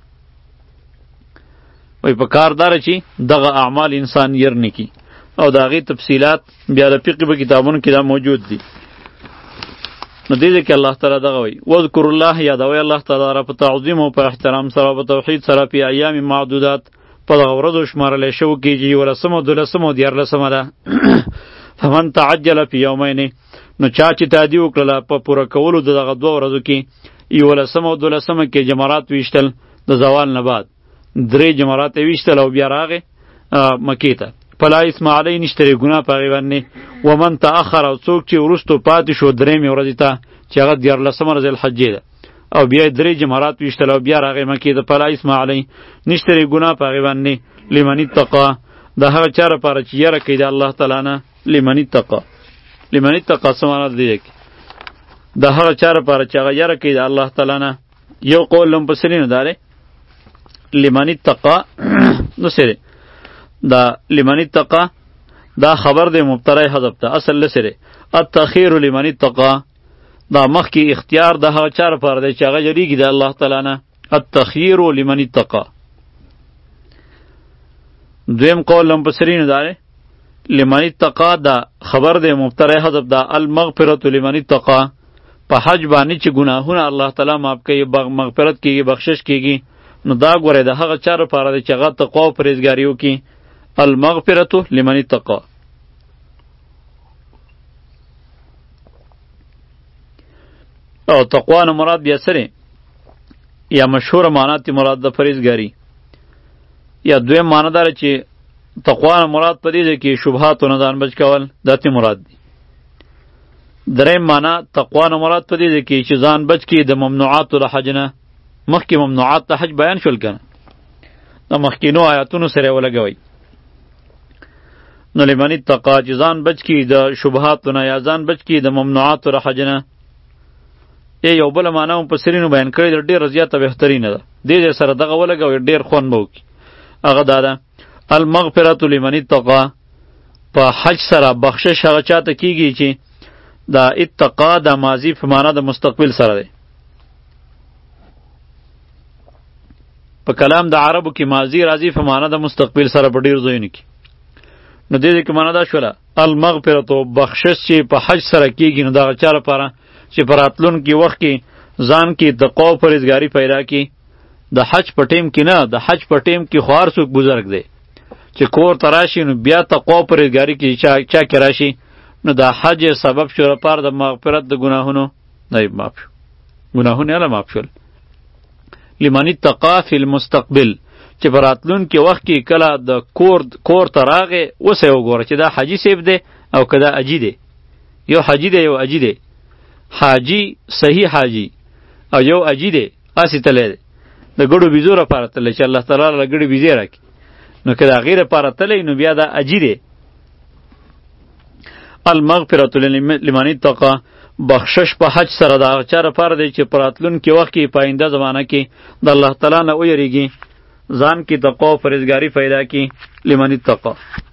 وایي په کار داره چې دغه اعمال انسان ير نه کي، او د هغې تفصیلات بیا د فقه په کتابونو کې دا موجود دي. نو دې ځای کې الله تعالی دغه وایي واذکر الله، یادوئ الله تعالی را په تعظیم او په احترام سره په توحید سره په ایام معدودات، په دغه ورځو شمارلی شوو کې چې یولسمه دولسمه دیارلسمه ده. فمن تعجل فی یومین، نو چا چې تعدي وکړله په پوره کولو د دغه دوه ورځو کې، یولسمه او دولسمه کې جمرات ویشتل د زوال نه بعد درې جمرات یې ویشتل او بیا راغې مکې ته، فلا اسم علی نشته دی ګناه په هغې باندې. ومن تأخر، او څوک چې وروستو پاتې شو درېیمې ورځې ته چې هغه دیارلسمه د ذوالحجې ده او بیا یې درې جمرات ویشتل او بیا راغې مکې ته، فلا اسم علی نشته دی ګناه په هغې باندې. لمن اتقا، د هغه چا لپاره چې یره کوي د الله تعالی نه. لمن اتقا، لمن اتقا څه معنا دی کې د هغه چا لپاره چې هغه یره کوي د الله تعالی نه. یو قول لمپسرینو دا دی لمن اتقا نو سره دا لمن اتقا دا خبر دی مبتدا حذف ته، اصل لسره التخير لمن اتقا، دا مخکې اختیار د هغه چا لپاره دی چې هغه یریږي د الله تعالی نه. التخير لمن اتقا. دویم قول لمپسرینو دا دی لمن اتقا دا خبر دی مبتدا حذف دا المغفرة لمن اتقا، په حج باندې چې ګناهونه الله تعالی معاف کوي، مغفرت کیږي، بخشش کیږي، نو دا ګوره د هغه چا لپاره دی چې هغه تقوا او پرهیزګاري وکړي. المغفرة لمن اتقا. او تقوا نه مراد بیا سره یا مشهور معنا تی مراد د پرهیزګاری، یا دویم معنا داره چې تقوا نه مراد په دې ده کې شبهاتو نه ځان بچ کول، دا تی مراد دی. دریم معنا تقوا نه مراد په دې ده کې چې ځان بچ کړي د ممنوعاتو د حج نه. مخکې ممنوعات د حج بیان شول کنه، د مخکینو آیاتونو سره ولګوئ. نو لمن اتقا چې ځان بچ کړي د شبهاتو نه یا ځان بچ کړي د ممنوعاتو د حج نه. ای یو بله معنا هم مفسرینو بیان کړې ده، ډېره زیاته بهترینه ده. دې سره دغه ولګوئ، ډېر خوند به وکړي. هغه دا ده المغفرة لمن اتقا، په حج سره بخشش هغه چاته کیږي چې دا اتقا د ماضی په معنا د مستقبل سره دی. په کلام د عربو کې ماضی راځي په معنا د مستقبل سره په ډیر ځایونو کې. نو دې دې کې معنا دا شوله المغفرة بخشش چې په حج سره کیږي، نو دغه چا لپاره چې په راتلونکي وخت کې ځان کې تقوا او پرهیزګاري پیدا کړي. د حج په ټیم کې نه، د حج په ټیم کې خو هر څوک بزرګ دی چې کور ته راشي نو بیا تقوا او پرهیزګاري کې چا چا کې راشي، نو د حج سبب شو لپاره د مغفرت د ګناهونو نه معاف شو، ګناهونه یې معاف شول. لمن اتقا فی المستقبل، چې په راتلونکي وخت کې کله د کور کور ته راغې، اوس یې وګوره چې دا حاجي صاحب دی او که دا اجي دی. یو حاجي دی یو اجي دی. حاجي صحیح حاجي او یو اجي دی هسې تللی دی د ګډو بیزو لپاره تللی چې الله تعالی له ګډې بیزې راکړي. نو که د هغې لپاره تللی نو بیا دا اجي دی. المغفرة لمن اتقا، بخشش په حج سره د هغه چا لپاره دی چې په راتلونکي وخت کې په آینده زمانه کې د الله تعالی نه ویریږي، ځان کې تقوا او پرهیزګاري پیدا کړي. لمن اتقا.